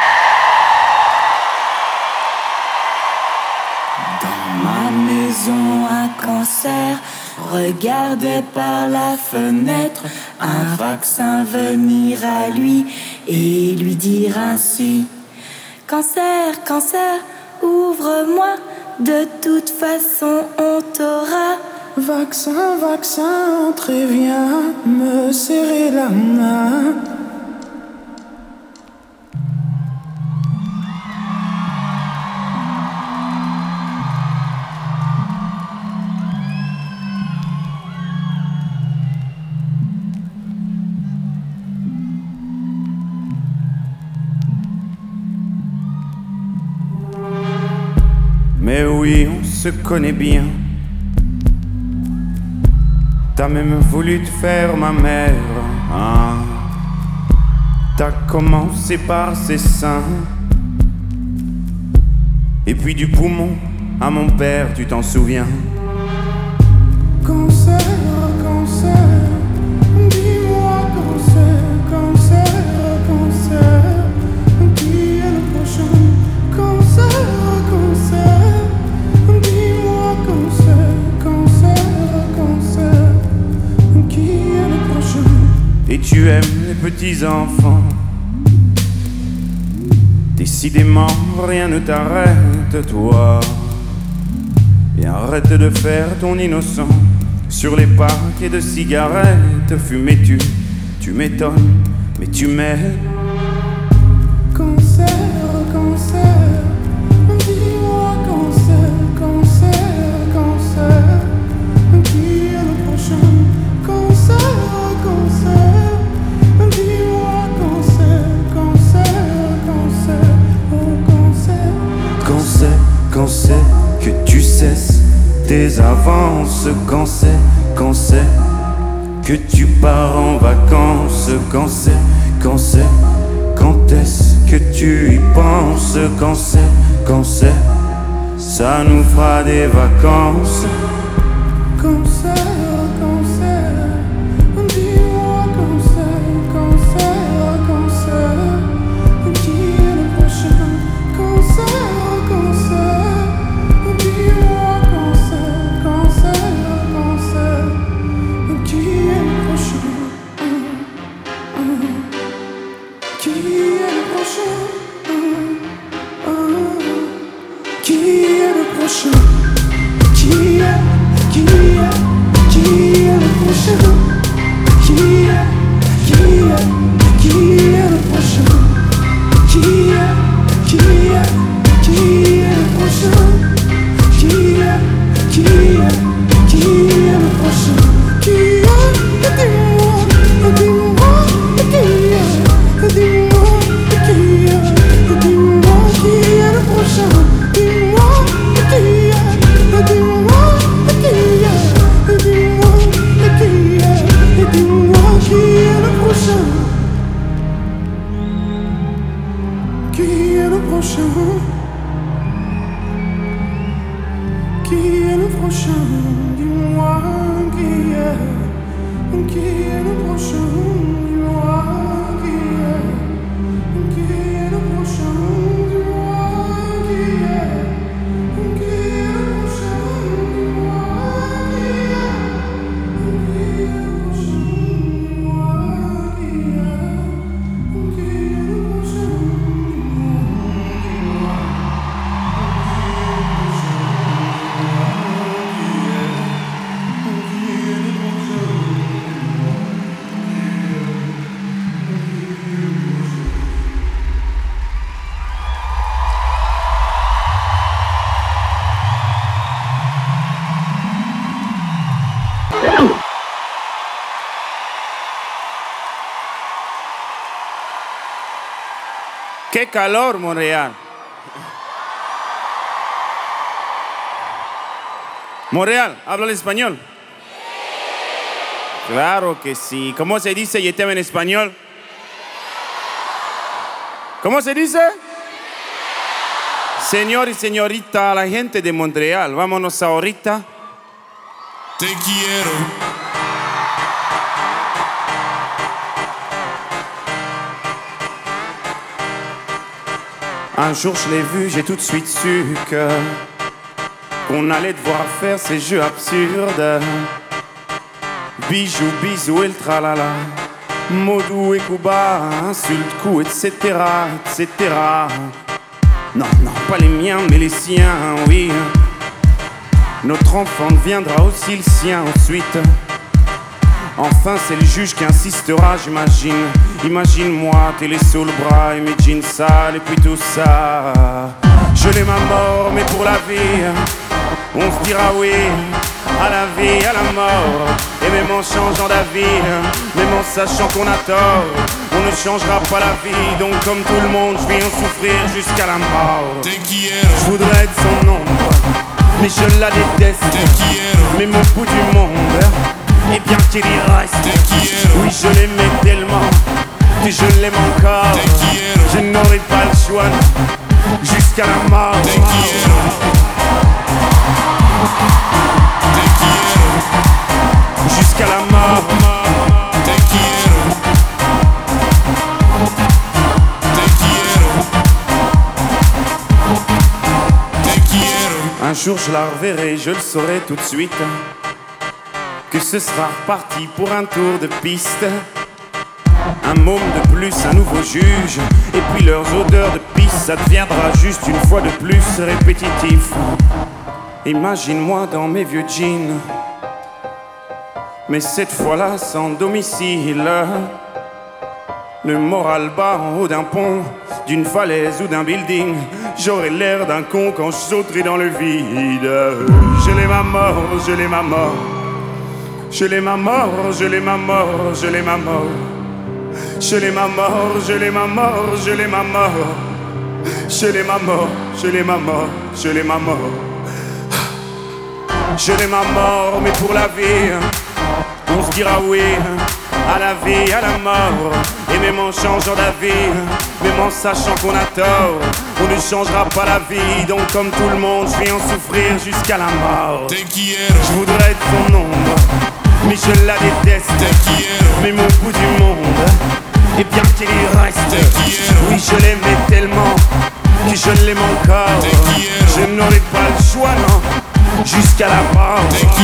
S8: Dans ma maison, un cancer regardait par la fenêtre un vaccin venir à lui et lui dire ainsi: Cancer, cancer, ouvre-moi, de toute façon on t'aura.
S9: Vaccin, vaccin, très viens me serrer la main.
S6: Mais oui, on se connaît bien. T'as même voulu te faire ma mère, hein. T'as commencé par ses seins, et puis du poumon à mon père, tu t'en souviens?
S9: Cancer, cancer, dis-moi cancer, cancer, cancer, qui est le prochain? Cancer, cancer, dis-moi cancer, cancer, cancer, qui est le prochain?
S6: Et tu aimes les petits enfants. Décidément, rien ne t'arrête, toi. Et arrête de faire ton innocent sur les paquets de cigarettes fumées. Tu m'étonnes, mais tu m'aimes.
S9: Cancer, cancer, dis-moi cancer, cancer, cancer, qui est le prochain? Cancer, cancer, dis-moi cancer, cancer, cancer, oh cancer.
S6: Quand c'est que tu cesses tes avances? Quand c'est que tu pars en vacances? Quand est-ce que tu y penses? Quand c'est, ça nous fera des vacances.
S9: Cancer, cancer, dis-moi cancer, cancer, cancer, qui est le prochain? Cancer, cancer, dis-moi cancer, cancer, cancer, qui est le prochain? Qui est le prochain? Qui est le prochain? Qui est le prochain? Qui est le prochain? Qui est le prochain? Qui est le prochain? Qui est, dis-moi, dis-moi, dis-moi, qui est le prochain? Dis-moi, dis-moi, dis-moi, qui est le prochain? Qui est le prochain? Qui est le prochain? Dis-moi qui est le prochain? Dis-moi qui est le prochain? Dis-moi qui est le prochain?
S6: ¡Qué calor, Montréal! Montréal, ¿habla el español? Claro que sí. ¿Cómo se dice yeteme en español? ¿Cómo se dice? Señor y señorita, la gente de Montreal, vámonos ahorita.
S10: Te quiero.
S6: Un jour je l'ai vu, j'ai tout de suite su qu'on allait devoir faire ces jeux absurdes. Bijoux, bisous et le tralala. Modou et Kuba, insulte, coup, etc., etc. Non, non, pas les miens, mais les siens, oui. Notre enfant deviendra aussi le sien ensuite. Enfin, c'est le juge qui insistera, j'imagine. Imagine-moi, télé sous le bras et mes jeans sales et puis tout ça. Je l'aime à mort, mais pour la vie, on se dira oui. À la vie, à la mort. Et même en changeant d'avis, même en sachant qu'on a tort, on ne changera pas la vie. Donc comme tout le monde, je vais en souffrir jusqu'à la mort. Je voudrais être son ombre, mais je la déteste. Même au bout du monde, et bien qu'il y reste. Oui, je l'aimais tellement que je l'aime encore. Je n'aurai pas le choix jusqu'à la mort. Jusqu'à la mort. Un jour je la reverrai, je le saurai tout de suite, que ce sera reparti pour un tour de piste. Un môme de plus, un nouveau juge, et puis leurs odeurs de pisse, ça deviendra juste une fois de plus répétitif. Imagine-moi dans mes vieux jeans, mais cette fois-là sans domicile. Le moral bas en haut d'un pont, d'une falaise ou d'un building. J'aurais l'air d'un con quand je sauterai dans le vide. Je l'aime à mort, je l'aime à mort. Je l'aime à mort, je l'aime à mort, je l'aime à mort. Je l'aime à mort, je l'aime à mort, je l'aime à mort. Je l'aime à mort, je l'aime à mort, je l'aime à mort. Je l'aime à mort, mais pour la vie, on se dira oui. À la vie, à la mort. Et même en changeant d'avis, même en sachant qu'on a tort, on ne changera pas la vie. Donc comme tout le monde, je vais en souffrir jusqu'à la mort. Je voudrais être son ombre, mais je la déteste. Même au bout du monde, et bien qu'il y reste. Oui, je l'aimais tellement que je l'aime encore. Je n'aurai pas le choix, non, jusqu'à la mort.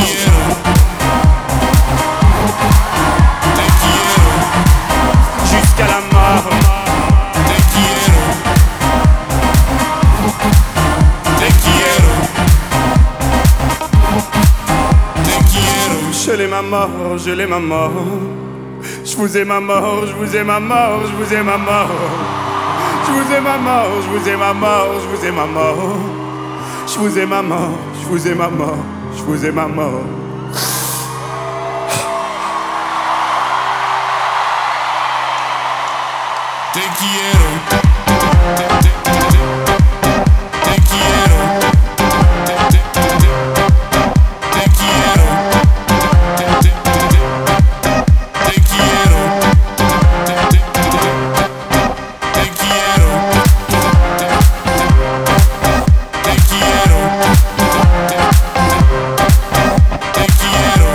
S6: Jusqu'à la mort. Je l'aime à mort, je l'aime à mort. Je vous aime à mort, je vous aime à mort, je vous aime à mort. Je vous aime à mort, je vous aime à mort, je vous aime à mort. Je vous aime à mort, je vous aime à mort, je vous aime à mort.
S10: Te quiero. Te quiero. Te quiero. Te quiero. Te quiero. Te quiero. Te quiero.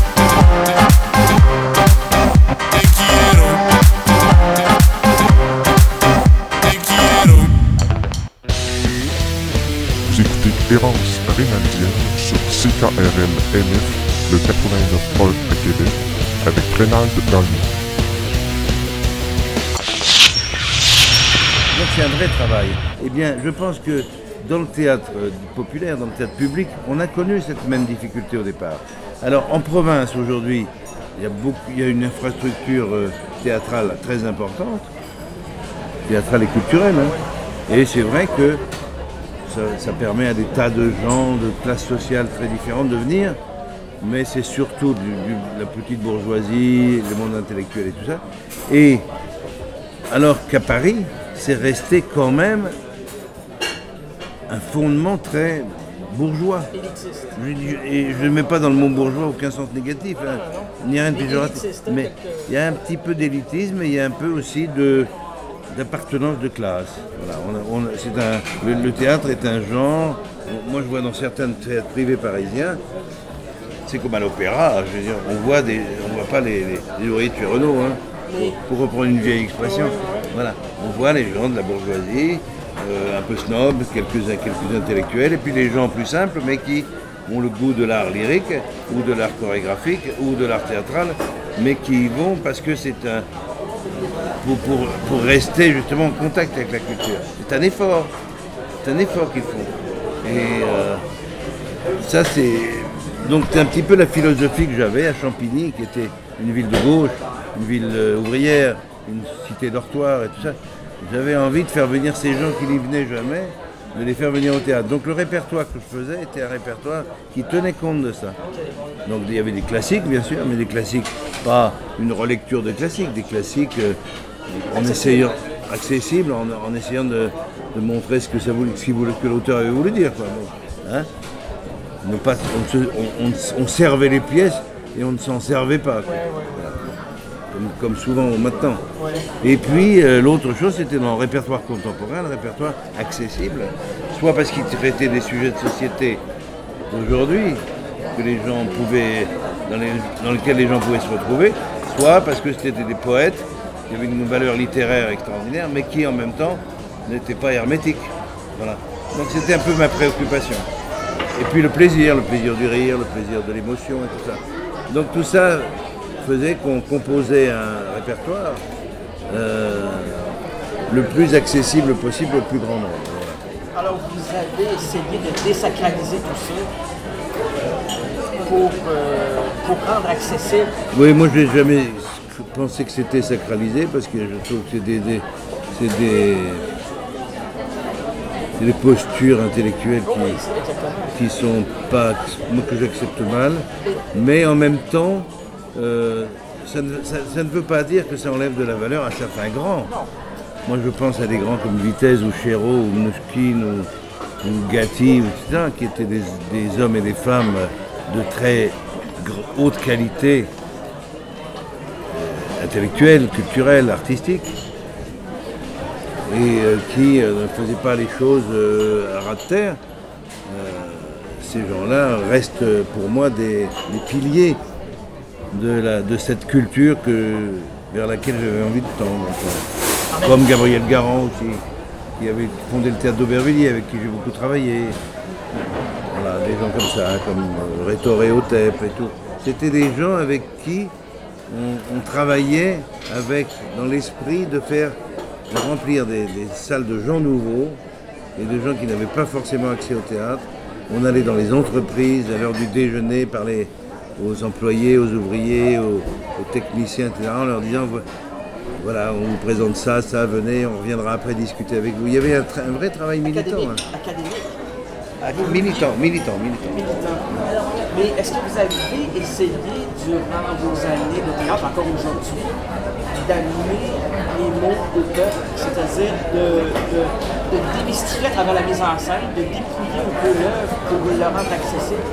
S3: Vous écoutez Errance Rénaldienne sur CKRL MF, le 89.1 à Québec, avec Rénald dans le micro.
S7: Donc c'est un vrai travail. Eh bien, je pense que dans le théâtre populaire, dans le théâtre public, on a connu cette même difficulté au départ. Alors en province aujourd'hui, il y a une infrastructure théâtrale très importante, théâtrale et culturelle, hein. Et c'est vrai que ça permet à des tas de gens, de classes sociales très différentes de venir, mais c'est surtout la petite bourgeoisie, le monde intellectuel et tout ça. Et alors qu'à Paris, c'est resté quand même un fondement très bourgeois. Et je ne mets pas dans le mot bourgeois aucun sens négatif, hein, ni rien de péjoratif. Mais il y a un petit peu d'élitisme et il y a un peu aussi d'appartenance de classe. Voilà, le théâtre est un genre, moi je vois dans certains théâtres privés parisiens, c'est comme à l'opéra, je veux dire, on voit pas les ouvriers de chez Renault, hein, pour reprendre une vieille expression. Voilà, on voit les gens de la bourgeoisie, un peu snob, quelques intellectuels, et puis les gens plus simples, mais qui ont le goût de l'art lyrique, ou de l'art chorégraphique, ou de l'art théâtral, mais qui y vont parce que c'est pour rester justement en contact avec la culture. C'est un effort qu'ils font. Et ça donc c'est un petit peu la philosophie que j'avais à Champigny, qui était une ville de gauche, une ville ouvrière, une cité dortoir et tout ça. J'avais envie de faire venir ces gens qui n'y venaient jamais, de les faire venir au théâtre. Donc le répertoire que je faisais était un répertoire qui tenait compte de ça. Donc il y avait des classiques bien sûr, mais des classiques, pas une relecture de classiques, des classiques en essayant accessibles, en essayant de montrer ce que l'auteur avait voulu dire. Quoi. Donc, hein, on servait les pièces et on ne s'en servait pas. Quoi. Voilà. Comme souvent maintenant. Et puis l'autre chose, c'était dans le répertoire contemporain, le répertoire accessible, soit parce qu'il traitait des sujets de société d'aujourd'hui, que les gens pouvaient, dans lesquels les gens pouvaient se retrouver, soit parce que c'était des poètes qui avaient une valeur littéraire extraordinaire, mais qui en même temps n'étaient pas hermétiques. Voilà. Donc c'était un peu ma préoccupation. Et puis le plaisir du rire, le plaisir de l'émotion et tout ça. Donc tout ça faisait qu'on composait un répertoire le plus accessible possible au plus grand nombre. Voilà.
S11: Alors vous avez essayé de désacraliser tout ça pour rendre accessible.
S7: Oui, moi je n'ai jamais pensé que c'était sacralisé parce que je trouve que c'est des postures intellectuelles qui sont pas, moi que j'accepte mal, mais en même temps ça ne veut pas dire que ça enlève de la valeur à certains grands. Moi je pense à des grands comme Vitesse ou Chéreau ou Mnouchkine ou Gatti, etc., qui étaient des hommes et des femmes de très haute qualité intellectuelle, culturelle, artistique, et qui ne faisaient pas les choses à ras de terre. Ces gens-là restent pour moi des piliers de cette culture vers laquelle j'avais envie de tendre. Comme Gabriel Garand aussi, qui avait fondé le théâtre d'Aubervilliers, avec qui j'ai beaucoup travaillé. Voilà, des gens comme ça, comme Rétoré Hotep et tout. C'était des gens avec qui on travaillait dans l'esprit de remplir des salles de gens nouveaux et de gens qui n'avaient pas forcément accès au théâtre. On allait dans les entreprises, à l'heure du déjeuner, parler aux employés, aux ouvriers, aux techniciens, etc., en leur disant voilà, on vous présente ça, venez, on reviendra après discuter avec vous. Il y avait un vrai travail militant.
S11: Académique.
S7: Militant.
S11: Alors, mais est-ce que vous avez essayé, durant vos années de théâtre, encore aujourd'hui, d'amener les mots au peuple, c'est-à-dire de démystifier à travers la mise en scène, de dépouiller un peu l'œuvre pour la rendre accessible?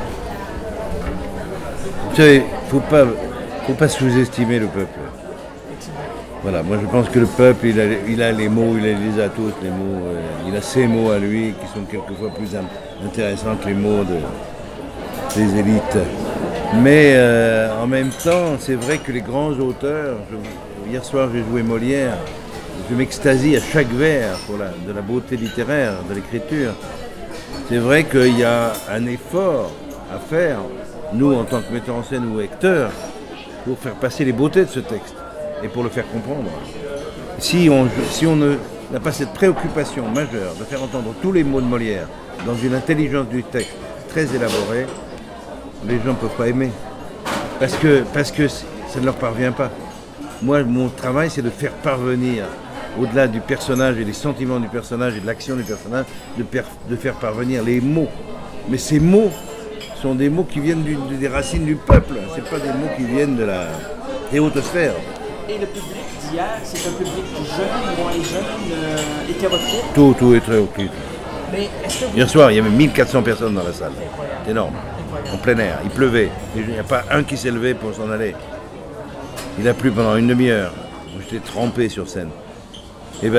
S7: Vous savez, faut pas sous-estimer le peuple. Voilà, moi je pense que le peuple, il a les mots, il les a tous, les mots, il a ses mots à lui qui sont quelquefois plus intéressants que les mots des élites. Mais en même temps, c'est vrai que les grands auteurs, hier soir j'ai joué Molière, je m'extasie à chaque vers de la beauté littéraire, de l'écriture. C'est vrai qu'il y a un effort à faire, nous en tant que metteurs en scène ou acteurs, pour faire passer les beautés de ce texte et pour le faire comprendre. Si on n'a pas cette préoccupation majeure de faire entendre tous les mots de Molière dans une intelligence du texte très élaborée, les gens ne peuvent pas aimer. Parce que ça ne leur parvient pas. Moi, mon travail, c'est de faire parvenir, au-delà du personnage et des sentiments du personnage et de l'action du personnage, de faire parvenir les mots. Mais ces mots sont des mots qui viennent des racines du peuple, c'est pas des mots qui viennent des hautes sphères.
S11: Et le public d'hier, c'est un public jeune, moins jeune, hétéroclite?
S7: Tout hétéroclite.
S11: Mais est-ce que vous...
S7: Hier soir, il y avait 1400 personnes dans la salle. C'est énorme. En plein air, il pleuvait. Il n'y a pas un qui s'est levé pour s'en aller. Il a plu pendant une demi-heure. J'étais trempé sur scène. Il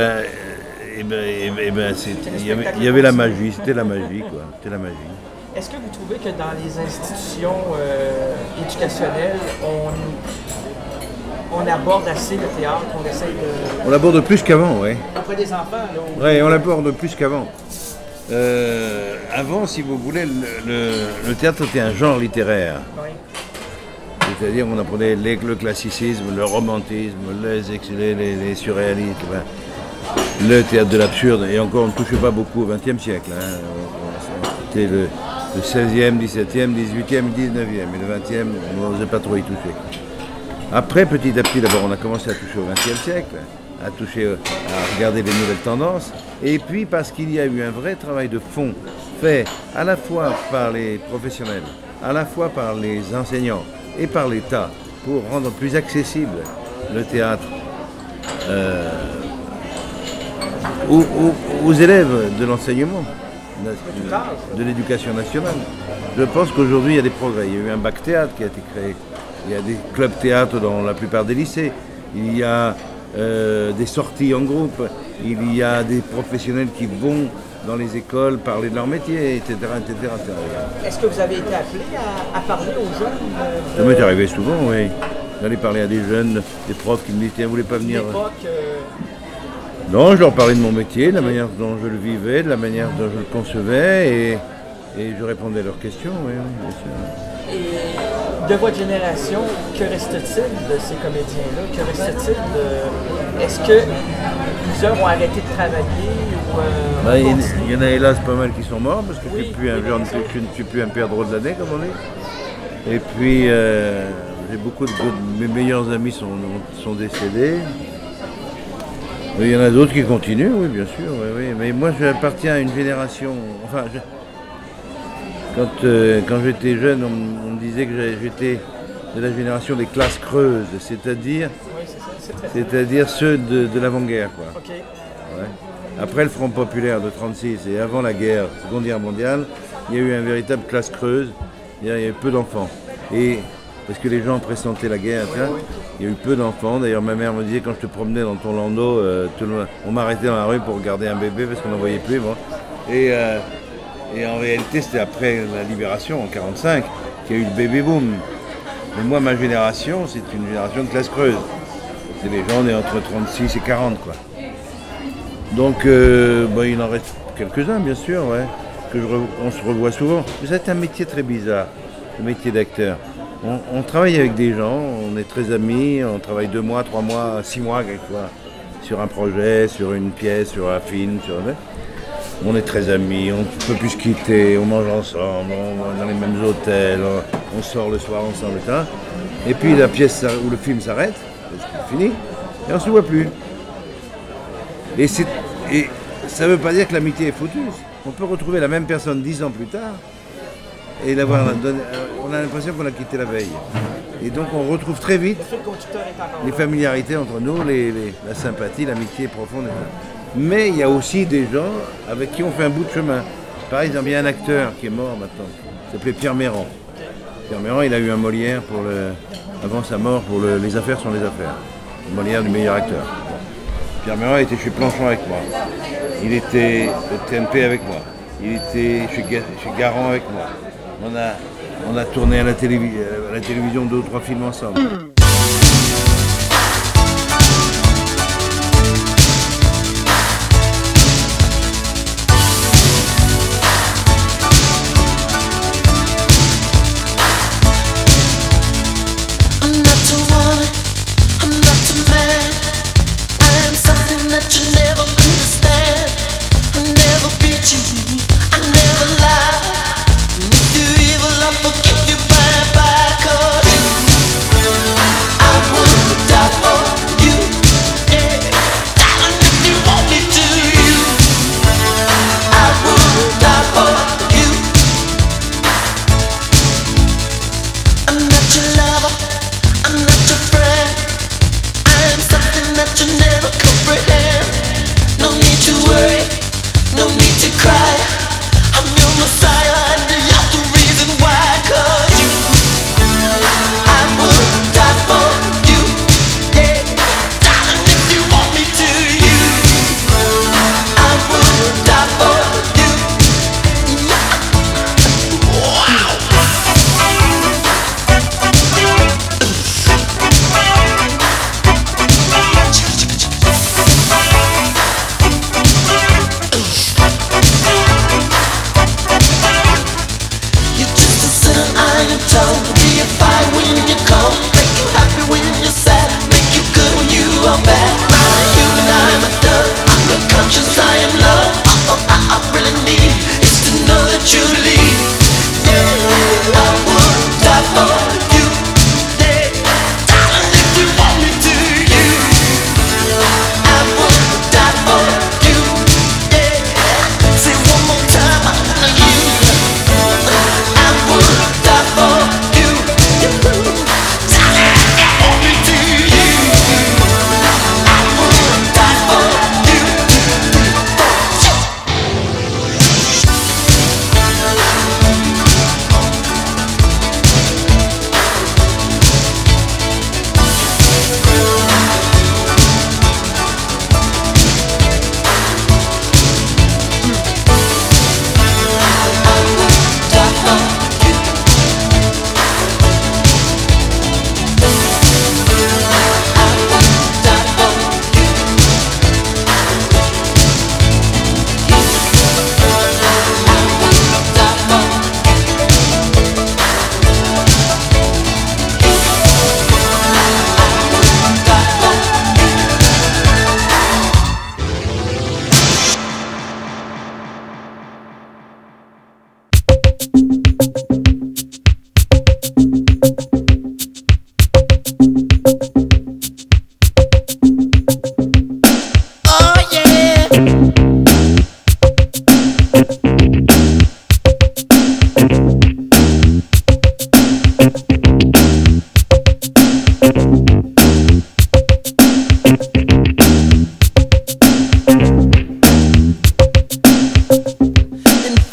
S7: y avait la magie, c'était la magie, quoi. C'était la magie.
S11: Est-ce que vous trouvez que dans les institutions éducationnelles, on aborde assez le théâtre, on essaye de...
S7: On l'aborde plus qu'avant, oui.
S11: Auprès des enfants, là?
S7: Oui, on l'aborde plus qu'avant. Avant, si vous voulez, le théâtre était un genre littéraire.
S11: Oui.
S7: C'est-à-dire qu'on apprenait le classicisme, le romantisme, les surréalistes, le théâtre de l'absurde. Et encore, on ne touchait pas beaucoup au XXe siècle. C'était le 16e, 17e, 18e, 19e. Et le 20e, on n'osait pas trop y toucher. Après, petit à petit, d'abord, on a commencé à toucher au XXe siècle, à regarder les nouvelles tendances. Et puis, parce qu'il y a eu un vrai travail de fond fait à la fois par les professionnels, à la fois par les enseignants et par l'État pour rendre plus accessible le théâtre aux élèves de l'enseignement, de l'éducation nationale. Je pense qu'aujourd'hui, il y a des progrès. Il y a eu un bac théâtre qui a été créé. Il y a des clubs théâtre dans la plupart des lycées. Il y a des sorties en groupe. Il y a des professionnels qui vont dans les écoles parler de leur métier, etc. etc.
S11: Est-ce que vous avez été appelé à parler aux jeunes
S7: Ça m'est arrivé souvent, oui. J'allais parler à des jeunes, des profs qui me disaient « Tiens, vous voulez pas venir ?» Non, je leur parlais de mon métier, de la manière dont je le vivais, de la manière dont je le concevais, et je répondais à leurs questions, oui, bien sûr.
S11: Et de votre génération, que reste-t-il de ces comédiens-là? Que reste-t-il de... Est-ce que plusieurs ont arrêté de travailler ou
S7: il y en a hélas pas mal qui sont morts, parce que je ne suis plus un père drôle de l'année, comme on dit. Et puis, j'ai beaucoup de mes meilleurs amis sont décédés. Il y en a d'autres qui continuent, oui, bien sûr. Oui. Mais moi, j'appartiens à une génération... Enfin, quand j'étais jeune, on me disait que j'étais de la génération des classes creuses, c'est-à-dire ceux de l'avant-guerre, quoi.
S11: Okay.
S7: Ouais. Après le Front populaire de 1936 et avant la guerre, Seconde Guerre mondiale, il y a eu un véritable classe creuse. Il y a eu peu d'enfants. Et parce que les gens pressentaient la guerre, il y a eu peu d'enfants. D'ailleurs, ma mère me disait, quand je te promenais dans ton landau, on m'arrêtait dans la rue pour regarder un bébé parce qu'on n'en voyait plus. Bon. Et en réalité, c'était après la libération, en 1945, qu'il y a eu le baby-boom. Mais moi, ma génération, c'est une génération de classe creuse. C'est les gens nés entre 36 et 40, quoi. Donc, il en reste quelques-uns, bien sûr, ouais, on se revoit souvent. Mais c'est un métier très bizarre, le métier d'acteur. On travaille avec des gens, on est très amis, on travaille 2 mois, 3 mois, 6 mois quelquefois, sur un projet, sur une pièce, sur un film, on est très amis, on ne peut plus se quitter, on mange ensemble, on va dans les mêmes hôtels, on sort le soir ensemble, etc. Et puis la pièce ou le film s'arrête, c'est fini, et on ne se voit plus. Et ça ne veut pas dire que l'amitié est foutue. On peut retrouver la même personne 10 ans plus tard et on a l'impression qu'on l'a quitté la veille. Et donc on retrouve très vite les familiarités entre nous, la sympathie, l'amitié profonde. Mais il y a aussi des gens avec qui on fait un bout de chemin. Par exemple, il y a un acteur qui est mort maintenant, il s'appelait Pierre Méran. Pierre Méran, il a eu un Molière avant sa mort pour Les Affaires sont les affaires. Le Molière du meilleur acteur. Pierre Méran était chez Planchon avec moi. Il était au TNP avec moi. Il était chez Garand avec moi. On a tourné à la télévision 2 ou 3 films ensemble.
S10: Bye.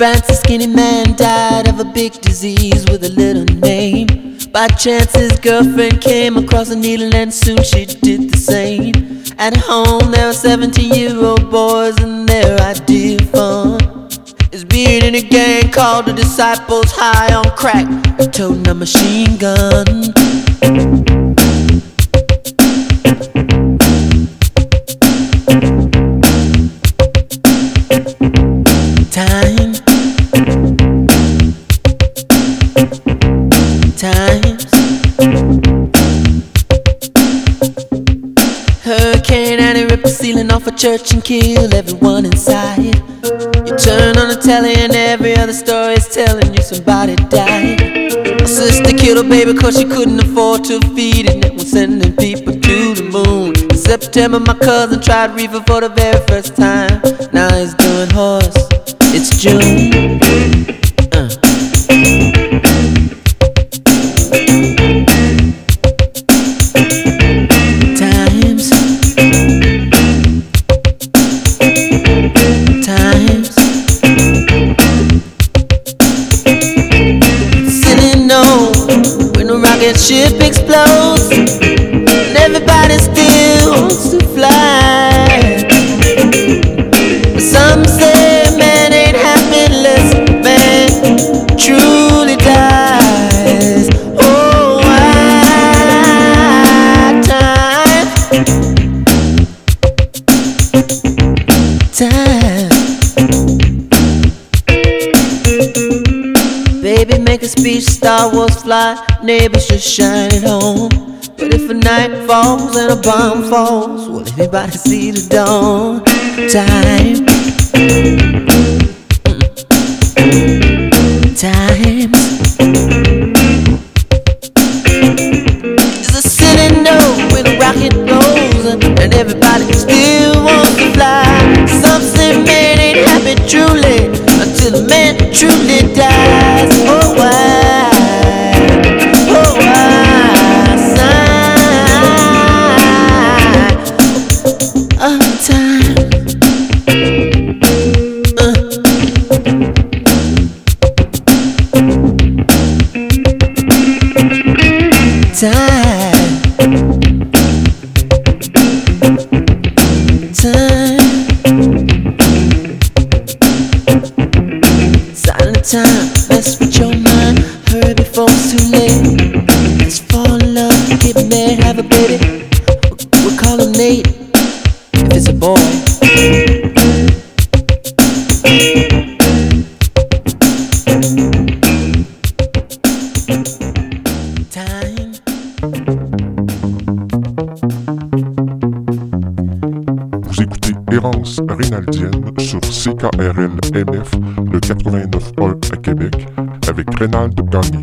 S12: fancy skinny man died of a big disease with a little name. By chance his girlfriend came across a needle and soon she did the same. At home there were 17-year-old boys and their idea of fun is being in a gang called the Disciples, high on crack, toting a machine gun. Times Hurricane Annie ripped the ceiling off a church and killed everyone inside. You turn on the telly and every other story is telling you somebody died. My sister killed her baby cause she couldn't afford to feed it and was sending people to the moon. In September my cousin tried reefer for the very first time. Now he's doing horse. It's June. Ship explodes and everybody still wants to fly. But some say man ain't happy unless man truly dies. Oh, time. Baby, make a speech, Star Wars fly, neighbors just shine it home. But if a night falls and a bomb falls, will anybody see the dawn? Time. Times. There's a city note when a rocket blows and everybody still wants to fly. Some say man ain't happy truly until a man truly dies. Oh, why? Oh, why? Sign of time. Time. Silent time, mess with your mind. Hurry before it's too late. Let's fall in love, get married, have a baby. We'll call him Nate, if it's a boy.
S3: Vous écoutez Errance Rénaldienne sur CKRL MF, le 89.1 à Québec, avec Rénald Gagné.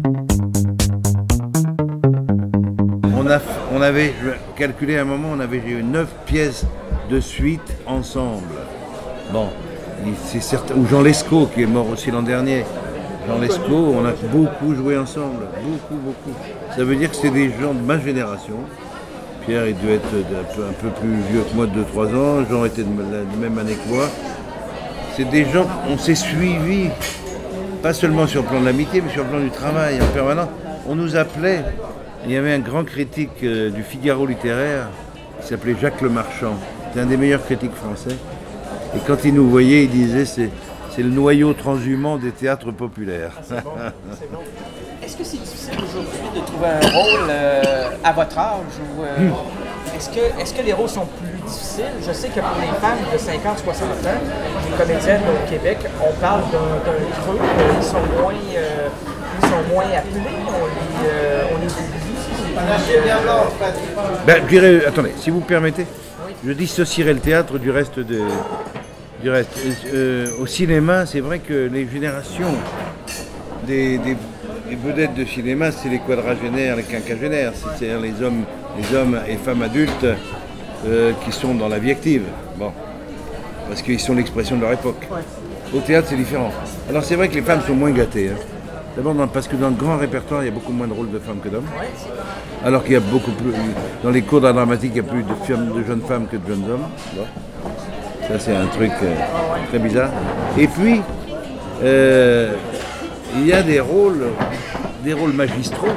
S7: On avait calculé à un moment, on avait eu 9 pièces de suite ensemble. Bon, c'est certain. Ou Jean Lescaut qui est mort aussi l'an dernier. Jean Lescaut, on a beaucoup joué ensemble, beaucoup. Ça veut dire que c'est des gens de ma génération. Pierre, il doit être un peu plus vieux que moi de 2-3 ans. Jean était de la même année que moi. C'est des gens, on s'est suivis, pas seulement sur le plan de l'amitié, mais sur le plan du travail en permanence. On nous appelait, il y avait un grand critique du Figaro littéraire, qui s'appelait Jacques Lemarchand. C'était un des meilleurs critiques français. Et quand il nous voyait, il disait c'est le noyau transhumant des théâtres populaires.
S11: C'est bon. Est-ce que c'est difficile aujourd'hui de trouver un rôle à votre âge ou est-ce que les rôles sont plus difficiles? Je sais que pour les femmes de 50-60 ans, les comédiennes au Québec, on parle d'un creux, ils sont moins appelés, on les oublie.
S7: Je dirais, attendez, si vous me permettez, je dissocierai le théâtre du reste. Au cinéma, c'est vrai que les générations des vedettes de cinéma, c'est les quadragénaires, les quinquagénaires, c'est-à-dire les hommes et femmes adultes qui sont dans la vie active. Bon, parce qu'ils sont l'expression de leur époque. Ouais. Au théâtre, c'est différent. Alors c'est vrai que les femmes sont moins gâtées. Hein. D'abord parce que dans le grand répertoire, il y a beaucoup moins de rôles de femmes que d'hommes. Alors qu'il y a beaucoup plus... Dans les cours d'art dramatique, il y a plus de jeunes femmes que de jeunes hommes. Bon. Ça, c'est un truc très bizarre. Et puis, il y a des rôles magistraux.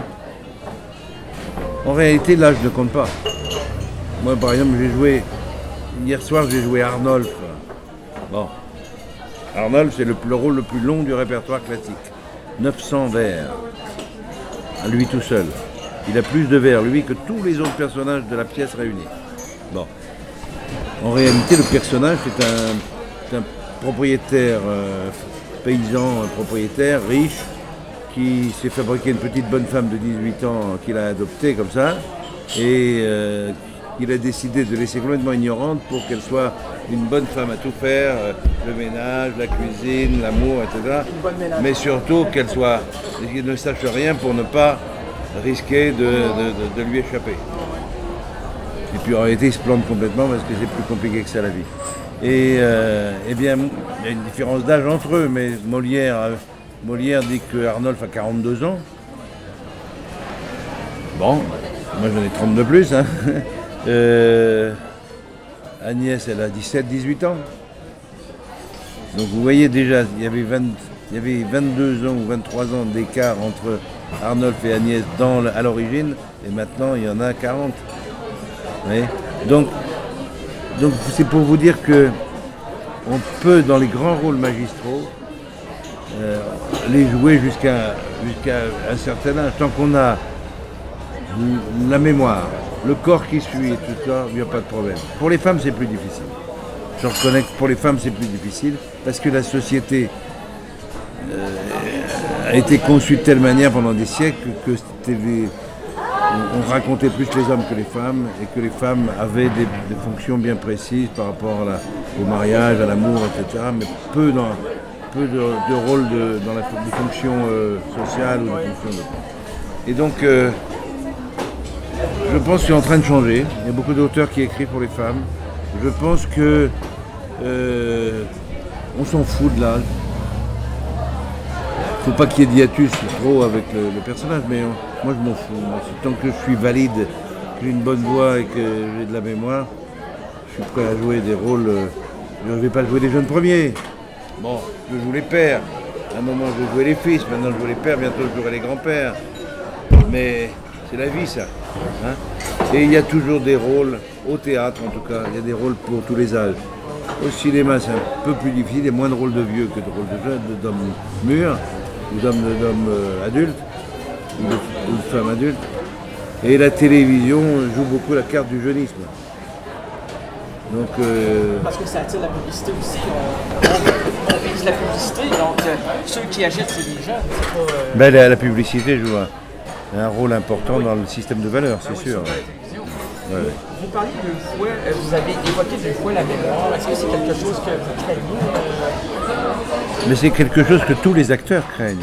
S7: En réalité, l'âge ne compte pas. Moi, par exemple, hier soir, j'ai joué Arnolphe. Bon. Arnolphe, c'est le rôle le plus long du répertoire classique. 900 vers. À lui tout seul. Il a plus de vers, lui, que tous les autres personnages de la pièce réunis. Bon. En réalité, le personnage, c'est un propriétaire, paysan, propriétaire, riche, qui s'est fabriqué une petite bonne femme de 18 ans qu'il a adoptée comme ça, et il a décidé de laisser complètement ignorante pour qu'elle soit une bonne femme à tout faire, le ménage, la cuisine, l'amour, etc. Mais surtout qu'elle ne sache rien pour ne pas risquer de lui échapper. Et puis en réalité, il se plante complètement parce que c'est plus compliqué que ça la vie. Et eh bien, il y a une différence d'âge entre eux, mais Molière dit que Arnolphe a 42 ans. Bon, moi j'en ai 30 de plus. Hein. Agnès, elle a 17-18 ans. Donc vous voyez déjà, il y avait 22 ans ou 23 ans d'écart entre Arnolphe et Agnès à l'origine, et maintenant il y en a 40. Vous voyez ? Donc c'est pour vous dire que on peut, dans les grands rôles magistraux, les jouer jusqu'à un certain âge, tant qu'on a la mémoire, le corps qui suit, tout ça, il n'y a pas de problème. Pour les femmes, c'est plus difficile. Je reconnais que pour les femmes, c'est plus difficile, parce que la société a été conçue de telle manière pendant des siècles que on racontait plus les hommes que les femmes, et que les femmes avaient des fonctions bien précises par rapport au mariage, à l'amour, etc., mais peu de rôle dans des fonctions sociales ou des fonctions de... Et donc, je pense que c'est en train de changer. Il y a beaucoup d'auteurs qui écrivent pour les femmes. Je pense que on s'en fout de l'âge. Il ne faut pas qu'il y ait d'hiatus trop avec le personnage, mais moi je m'en fous. Tant que je suis valide, que j'ai une bonne voix et que j'ai de la mémoire, je suis prêt à jouer des rôles. Je ne vais pas jouer les jeunes premiers. Bon, je joue les pères. À un moment, je jouais les fils. Maintenant, je joue les pères. Bientôt, je jouerai les grands-pères. Mais c'est la vie, ça. Hein, et il y a toujours des rôles, au théâtre en tout cas, il y a des rôles pour tous les âges. Au cinéma, c'est un peu plus difficile. Il y a moins de rôles de vieux que de rôles de jeunes, d'hommes mûrs, ou d'hommes adultes, ou de femmes adultes. Et la télévision joue beaucoup la carte du jeunisme. Donc,
S11: parce que ça attire la publicité aussi. On vise la publicité, donc ceux qui agitent, c'est les jeunes.
S7: Ben, la publicité joue un rôle important dans le système de valeurs, c'est sûr. Ouais.
S11: Vous parlez deux fois, vous avez évoqué deux fois la mémoire. Est-ce que c'est quelque chose que vous craignez?
S7: Mais c'est quelque chose que tous les acteurs craignent.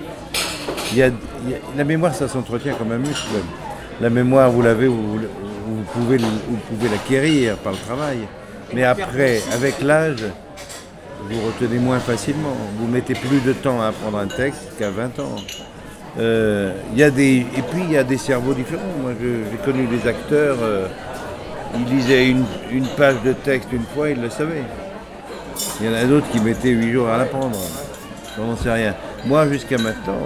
S7: La mémoire, ça s'entretient comme un muscle. La mémoire, vous l'avez, vous pouvez l'acquérir par le travail. Mais après, avec l'âge, vous retenez moins facilement. Vous mettez plus de temps à apprendre un texte qu'à 20 ans. Et puis il y a des cerveaux différents. Moi j'ai connu des acteurs, ils lisaient une page de texte une fois, ils le savaient. Il y en a d'autres qui mettaient 8 jours à l'apprendre. On n'en sait rien. Moi jusqu'à maintenant,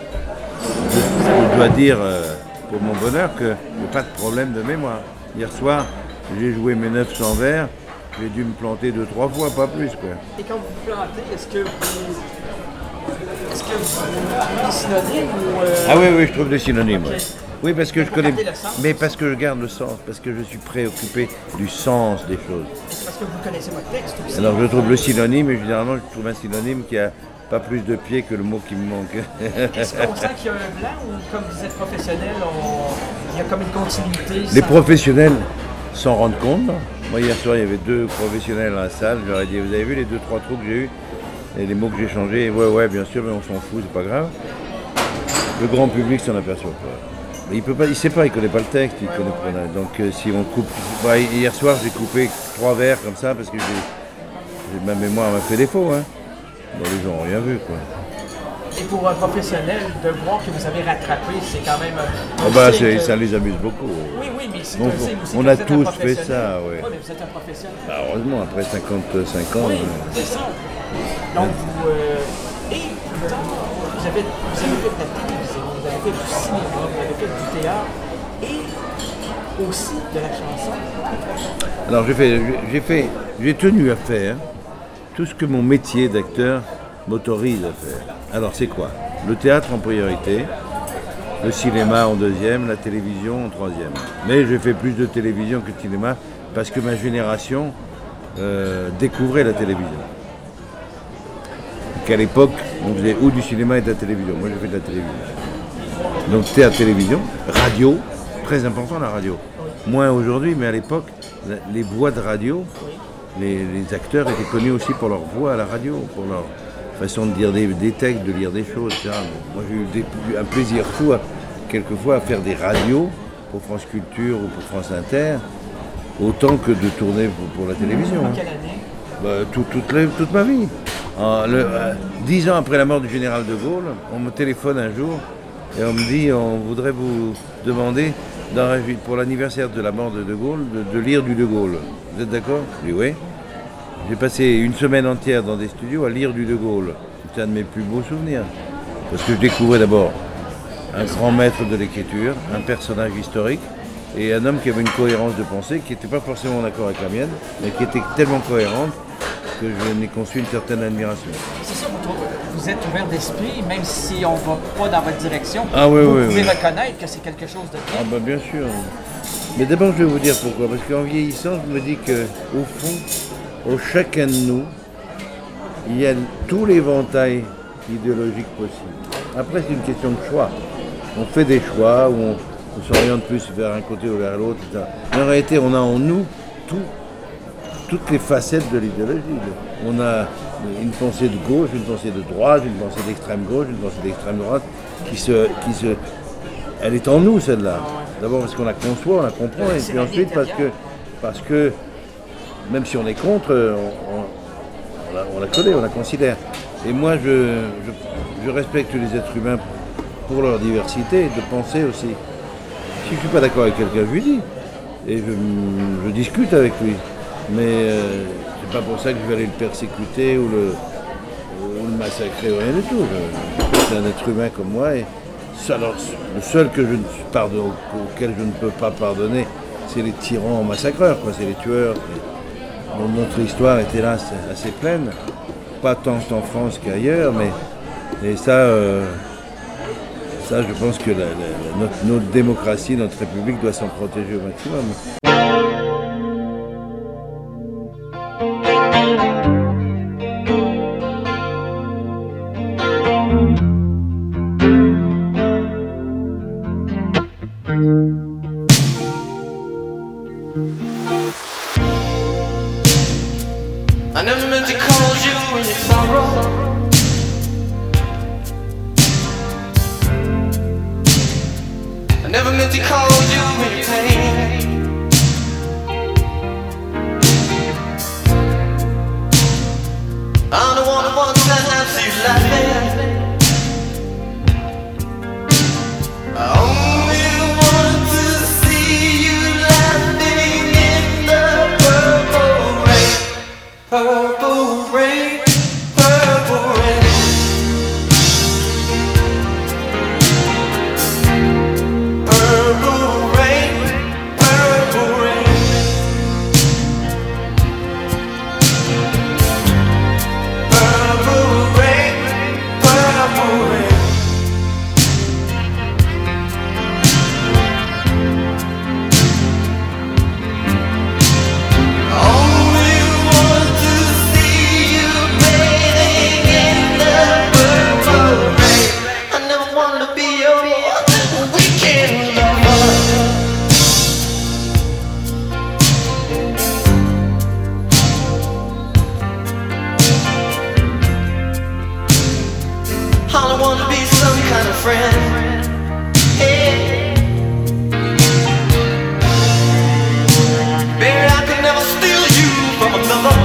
S7: je dois dire pour mon bonheur qu'il n'y a pas de problème de mémoire. Hier soir, j'ai joué mes 900 vers, j'ai dû me planter 2-3 fois, pas plus, quoi.
S11: Et quand vous plantez, est-ce que vous trouvez des synonymes ou
S7: Ah oui, je trouve des synonymes.
S11: Okay.
S7: Oui, parce que je connais,
S11: mais
S7: parce que je garde le sens, parce que je suis préoccupé du sens des choses.
S11: C'est parce que vous connaissez votre texte aussi.
S7: Alors je trouve le synonyme, et généralement je trouve un synonyme qui a pas plus de pieds que le mot qui me manque.
S11: Est-ce qu'on sent qu'il y a un blanc ou comme vous êtes professionnel, il y a comme une continuité?
S7: Les professionnels s'en rendent compte. Moi hier soir il y avait 2 professionnels dans la salle, je leur ai dit vous avez vu les 2-3 trous que j'ai eus et les mots que j'ai changés? Ouais bien sûr, mais on s'en fout, c'est pas grave. Le grand public s'en aperçoit pas. Mais il sait pas, il connaît pas le texte, il connaît pas. Donc si on coupe, hier soir j'ai coupé 3 vers comme ça parce que ma mémoire m'a fait défaut. Hein. Bon, les gens n'ont rien vu, quoi.
S11: Et pour un professionnel, de voir que vous avez rattrapé, c'est quand même...
S7: ça les amuse beaucoup.
S11: Oui, mais c'est
S7: donc, on a tous fait ça, oui.
S11: Oui, mais vous êtes un professionnel.
S7: Heureusement, après 55 ans...
S11: Oui, c'est ça. Donc, vous avez fait de la télévision, vous avez fait du cinéma, vous avez fait du théâtre et aussi de la chanson.
S7: Alors j'ai tenu à faire tout ce que mon métier d'acteur m'autorise à faire. Alors c'est quoi? Le théâtre en priorité, le cinéma en deuxième, la télévision en troisième. Mais j'ai fait plus de télévision que de cinéma parce que ma génération découvrait la télévision. Qu'à l'époque, on faisait ou du cinéma et de la télévision. Moi, j'ai fait de la télévision. Donc théâtre, télévision, radio, très important la radio. Moins aujourd'hui, mais à l'époque, les voix de radio, les acteurs étaient connus aussi pour leur voix à la radio, pour leur façon de dire des textes, de lire des choses, etc. Moi, j'ai eu un plaisir fou, quelquefois, à faire des radios pour France Culture ou pour France Inter, autant que de tourner pour la télévision.
S11: En quelle année?
S7: Toute ma vie. 10 ans après la mort du général de Gaulle, on me téléphone un jour et on me dit on voudrait vous demander pour l'anniversaire de la mort de Gaulle de lire du De Gaulle. Vous êtes d'accord? Je dis oui. J'ai passé une semaine entière dans des studios à lire du De Gaulle. C'est un de mes plus beaux souvenirs. Parce que je découvrais d'abord un grand maître de l'écriture, un personnage historique et un homme qui avait une cohérence de pensée qui n'était pas forcément d'accord avec la mienne, mais qui était tellement cohérente que je n'ai conçu une certaine admiration.
S11: C'est ça, vous êtes ouvert d'esprit, même si on ne va pas dans votre direction.
S7: Vous
S11: pouvez reconnaître que c'est quelque chose de bien.
S7: Ah bah bien sûr. Mais d'abord, je vais vous dire pourquoi. Parce qu'en vieillissant, je me dis qu'au fond, au chacun de nous, il y a tout l'éventail idéologique possible. Après, c'est une question de choix. On fait des choix où on s'oriente plus vers un côté ou vers l'autre, etc. Mais en réalité, on a en nous toutes les facettes de l'idéologie. On a une pensée de gauche, une pensée de droite, une pensée d'extrême gauche, une pensée d'extrême droite, elle est en nous, celle-là. D'abord parce qu'on la conçoit, on la comprend, et puis ensuite parce que même si on est contre, on la connaît, on la considère. Et moi, je respecte les êtres humains pour leur diversité, de penser aussi. Si je ne suis pas d'accord avec quelqu'un, je lui dis. Et je discute avec lui. Mais c'est pas pour ça que je vais aller le persécuter ou le massacrer ou rien du tout. C'est un être humain comme moi. Et alors, le seul auquel je ne peux pas pardonner, c'est les tyrans massacreurs, quoi. C'est les tueurs. Dont notre histoire est hélas assez pleine. Pas tant en France qu'ailleurs, mais et ça, je pense que notre démocratie, notre République doit s'en protéger au maximum.
S12: I never meant to call you in your sorrow. I never meant to call you in your pain. I'm the one who wants to see you laughing. I only want to see you laughing in the purple rain. Purple rain, purple rain. Purple rain, purple rain. Purple rain, purple rain. Only want to see you bathing in the purple rain. I never wanted to be your weekend lover. All I want to be some kind of friend. Hey. Baby, I could never steal you from another.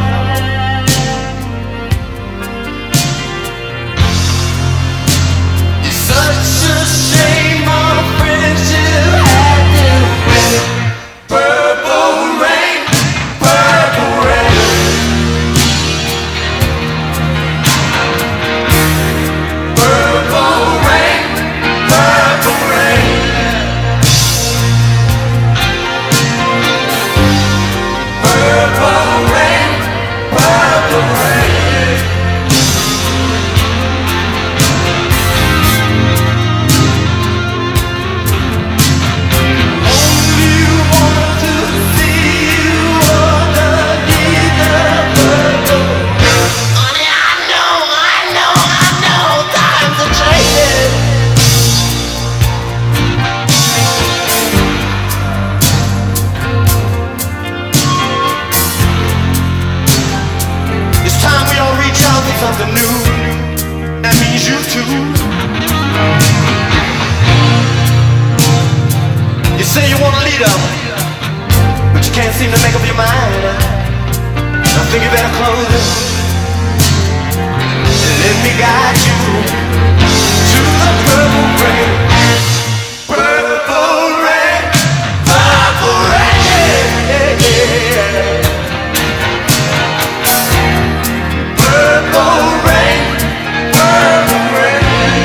S12: It's such a shame our friendship had to end. Purple rain, purple rain. Purple
S13: freedom, but you can't seem to make up your mind. I think you better close it and let me guide you to the purple rain. Purple rain, purple rain, yeah, yeah. Purple rain, purple rain.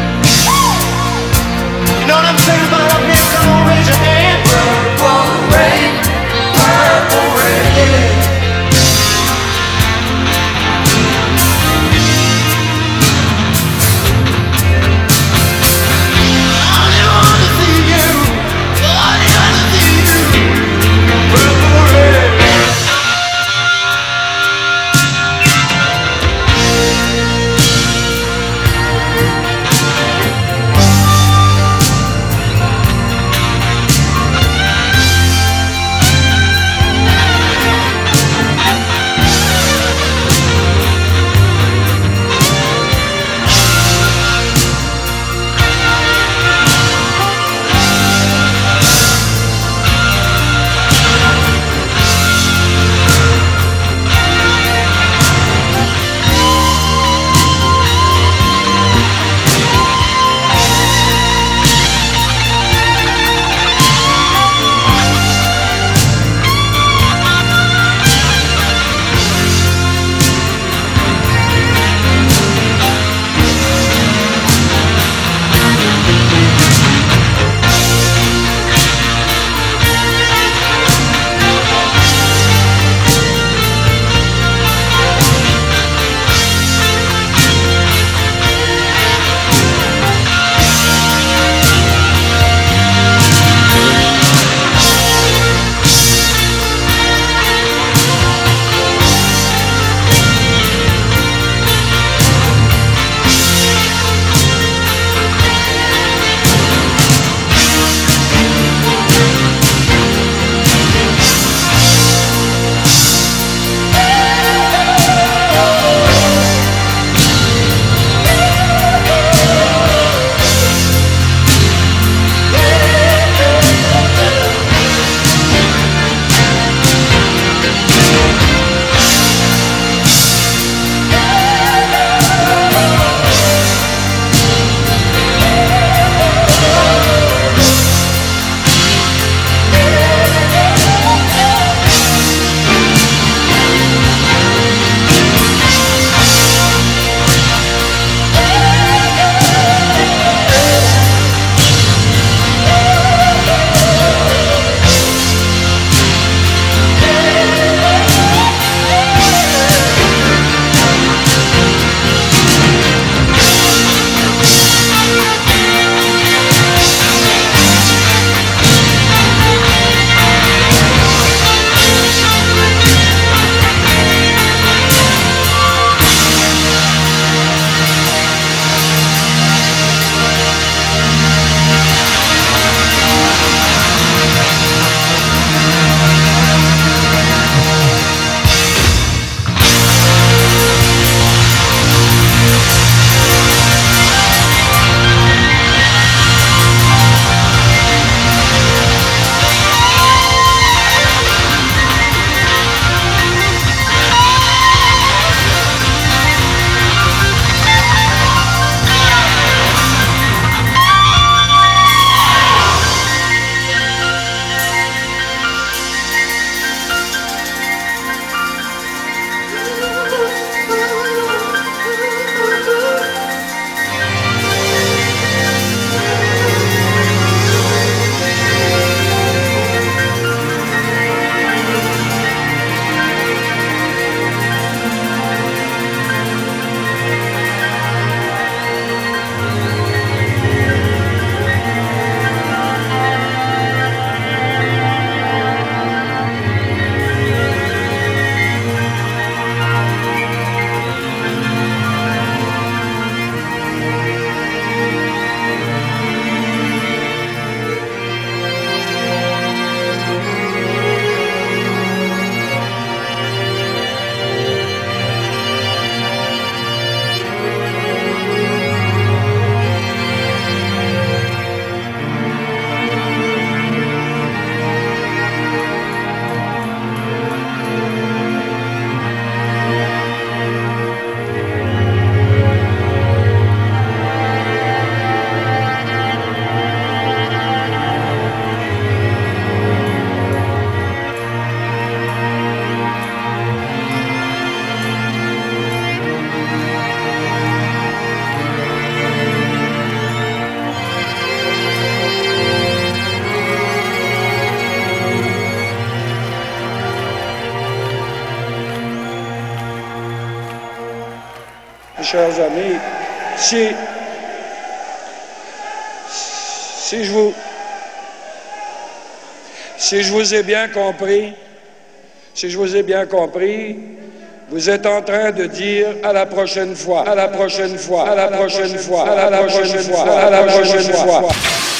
S13: You know what I'm saying about up here? Come on, raise your hand. Purple rain, purple rain.
S14: chers amis, si je vous ai bien compris, vous êtes en train de dire à la prochaine fois, à la prochaine fois, à la prochaine fois, à la prochaine fois, à la prochaine fois.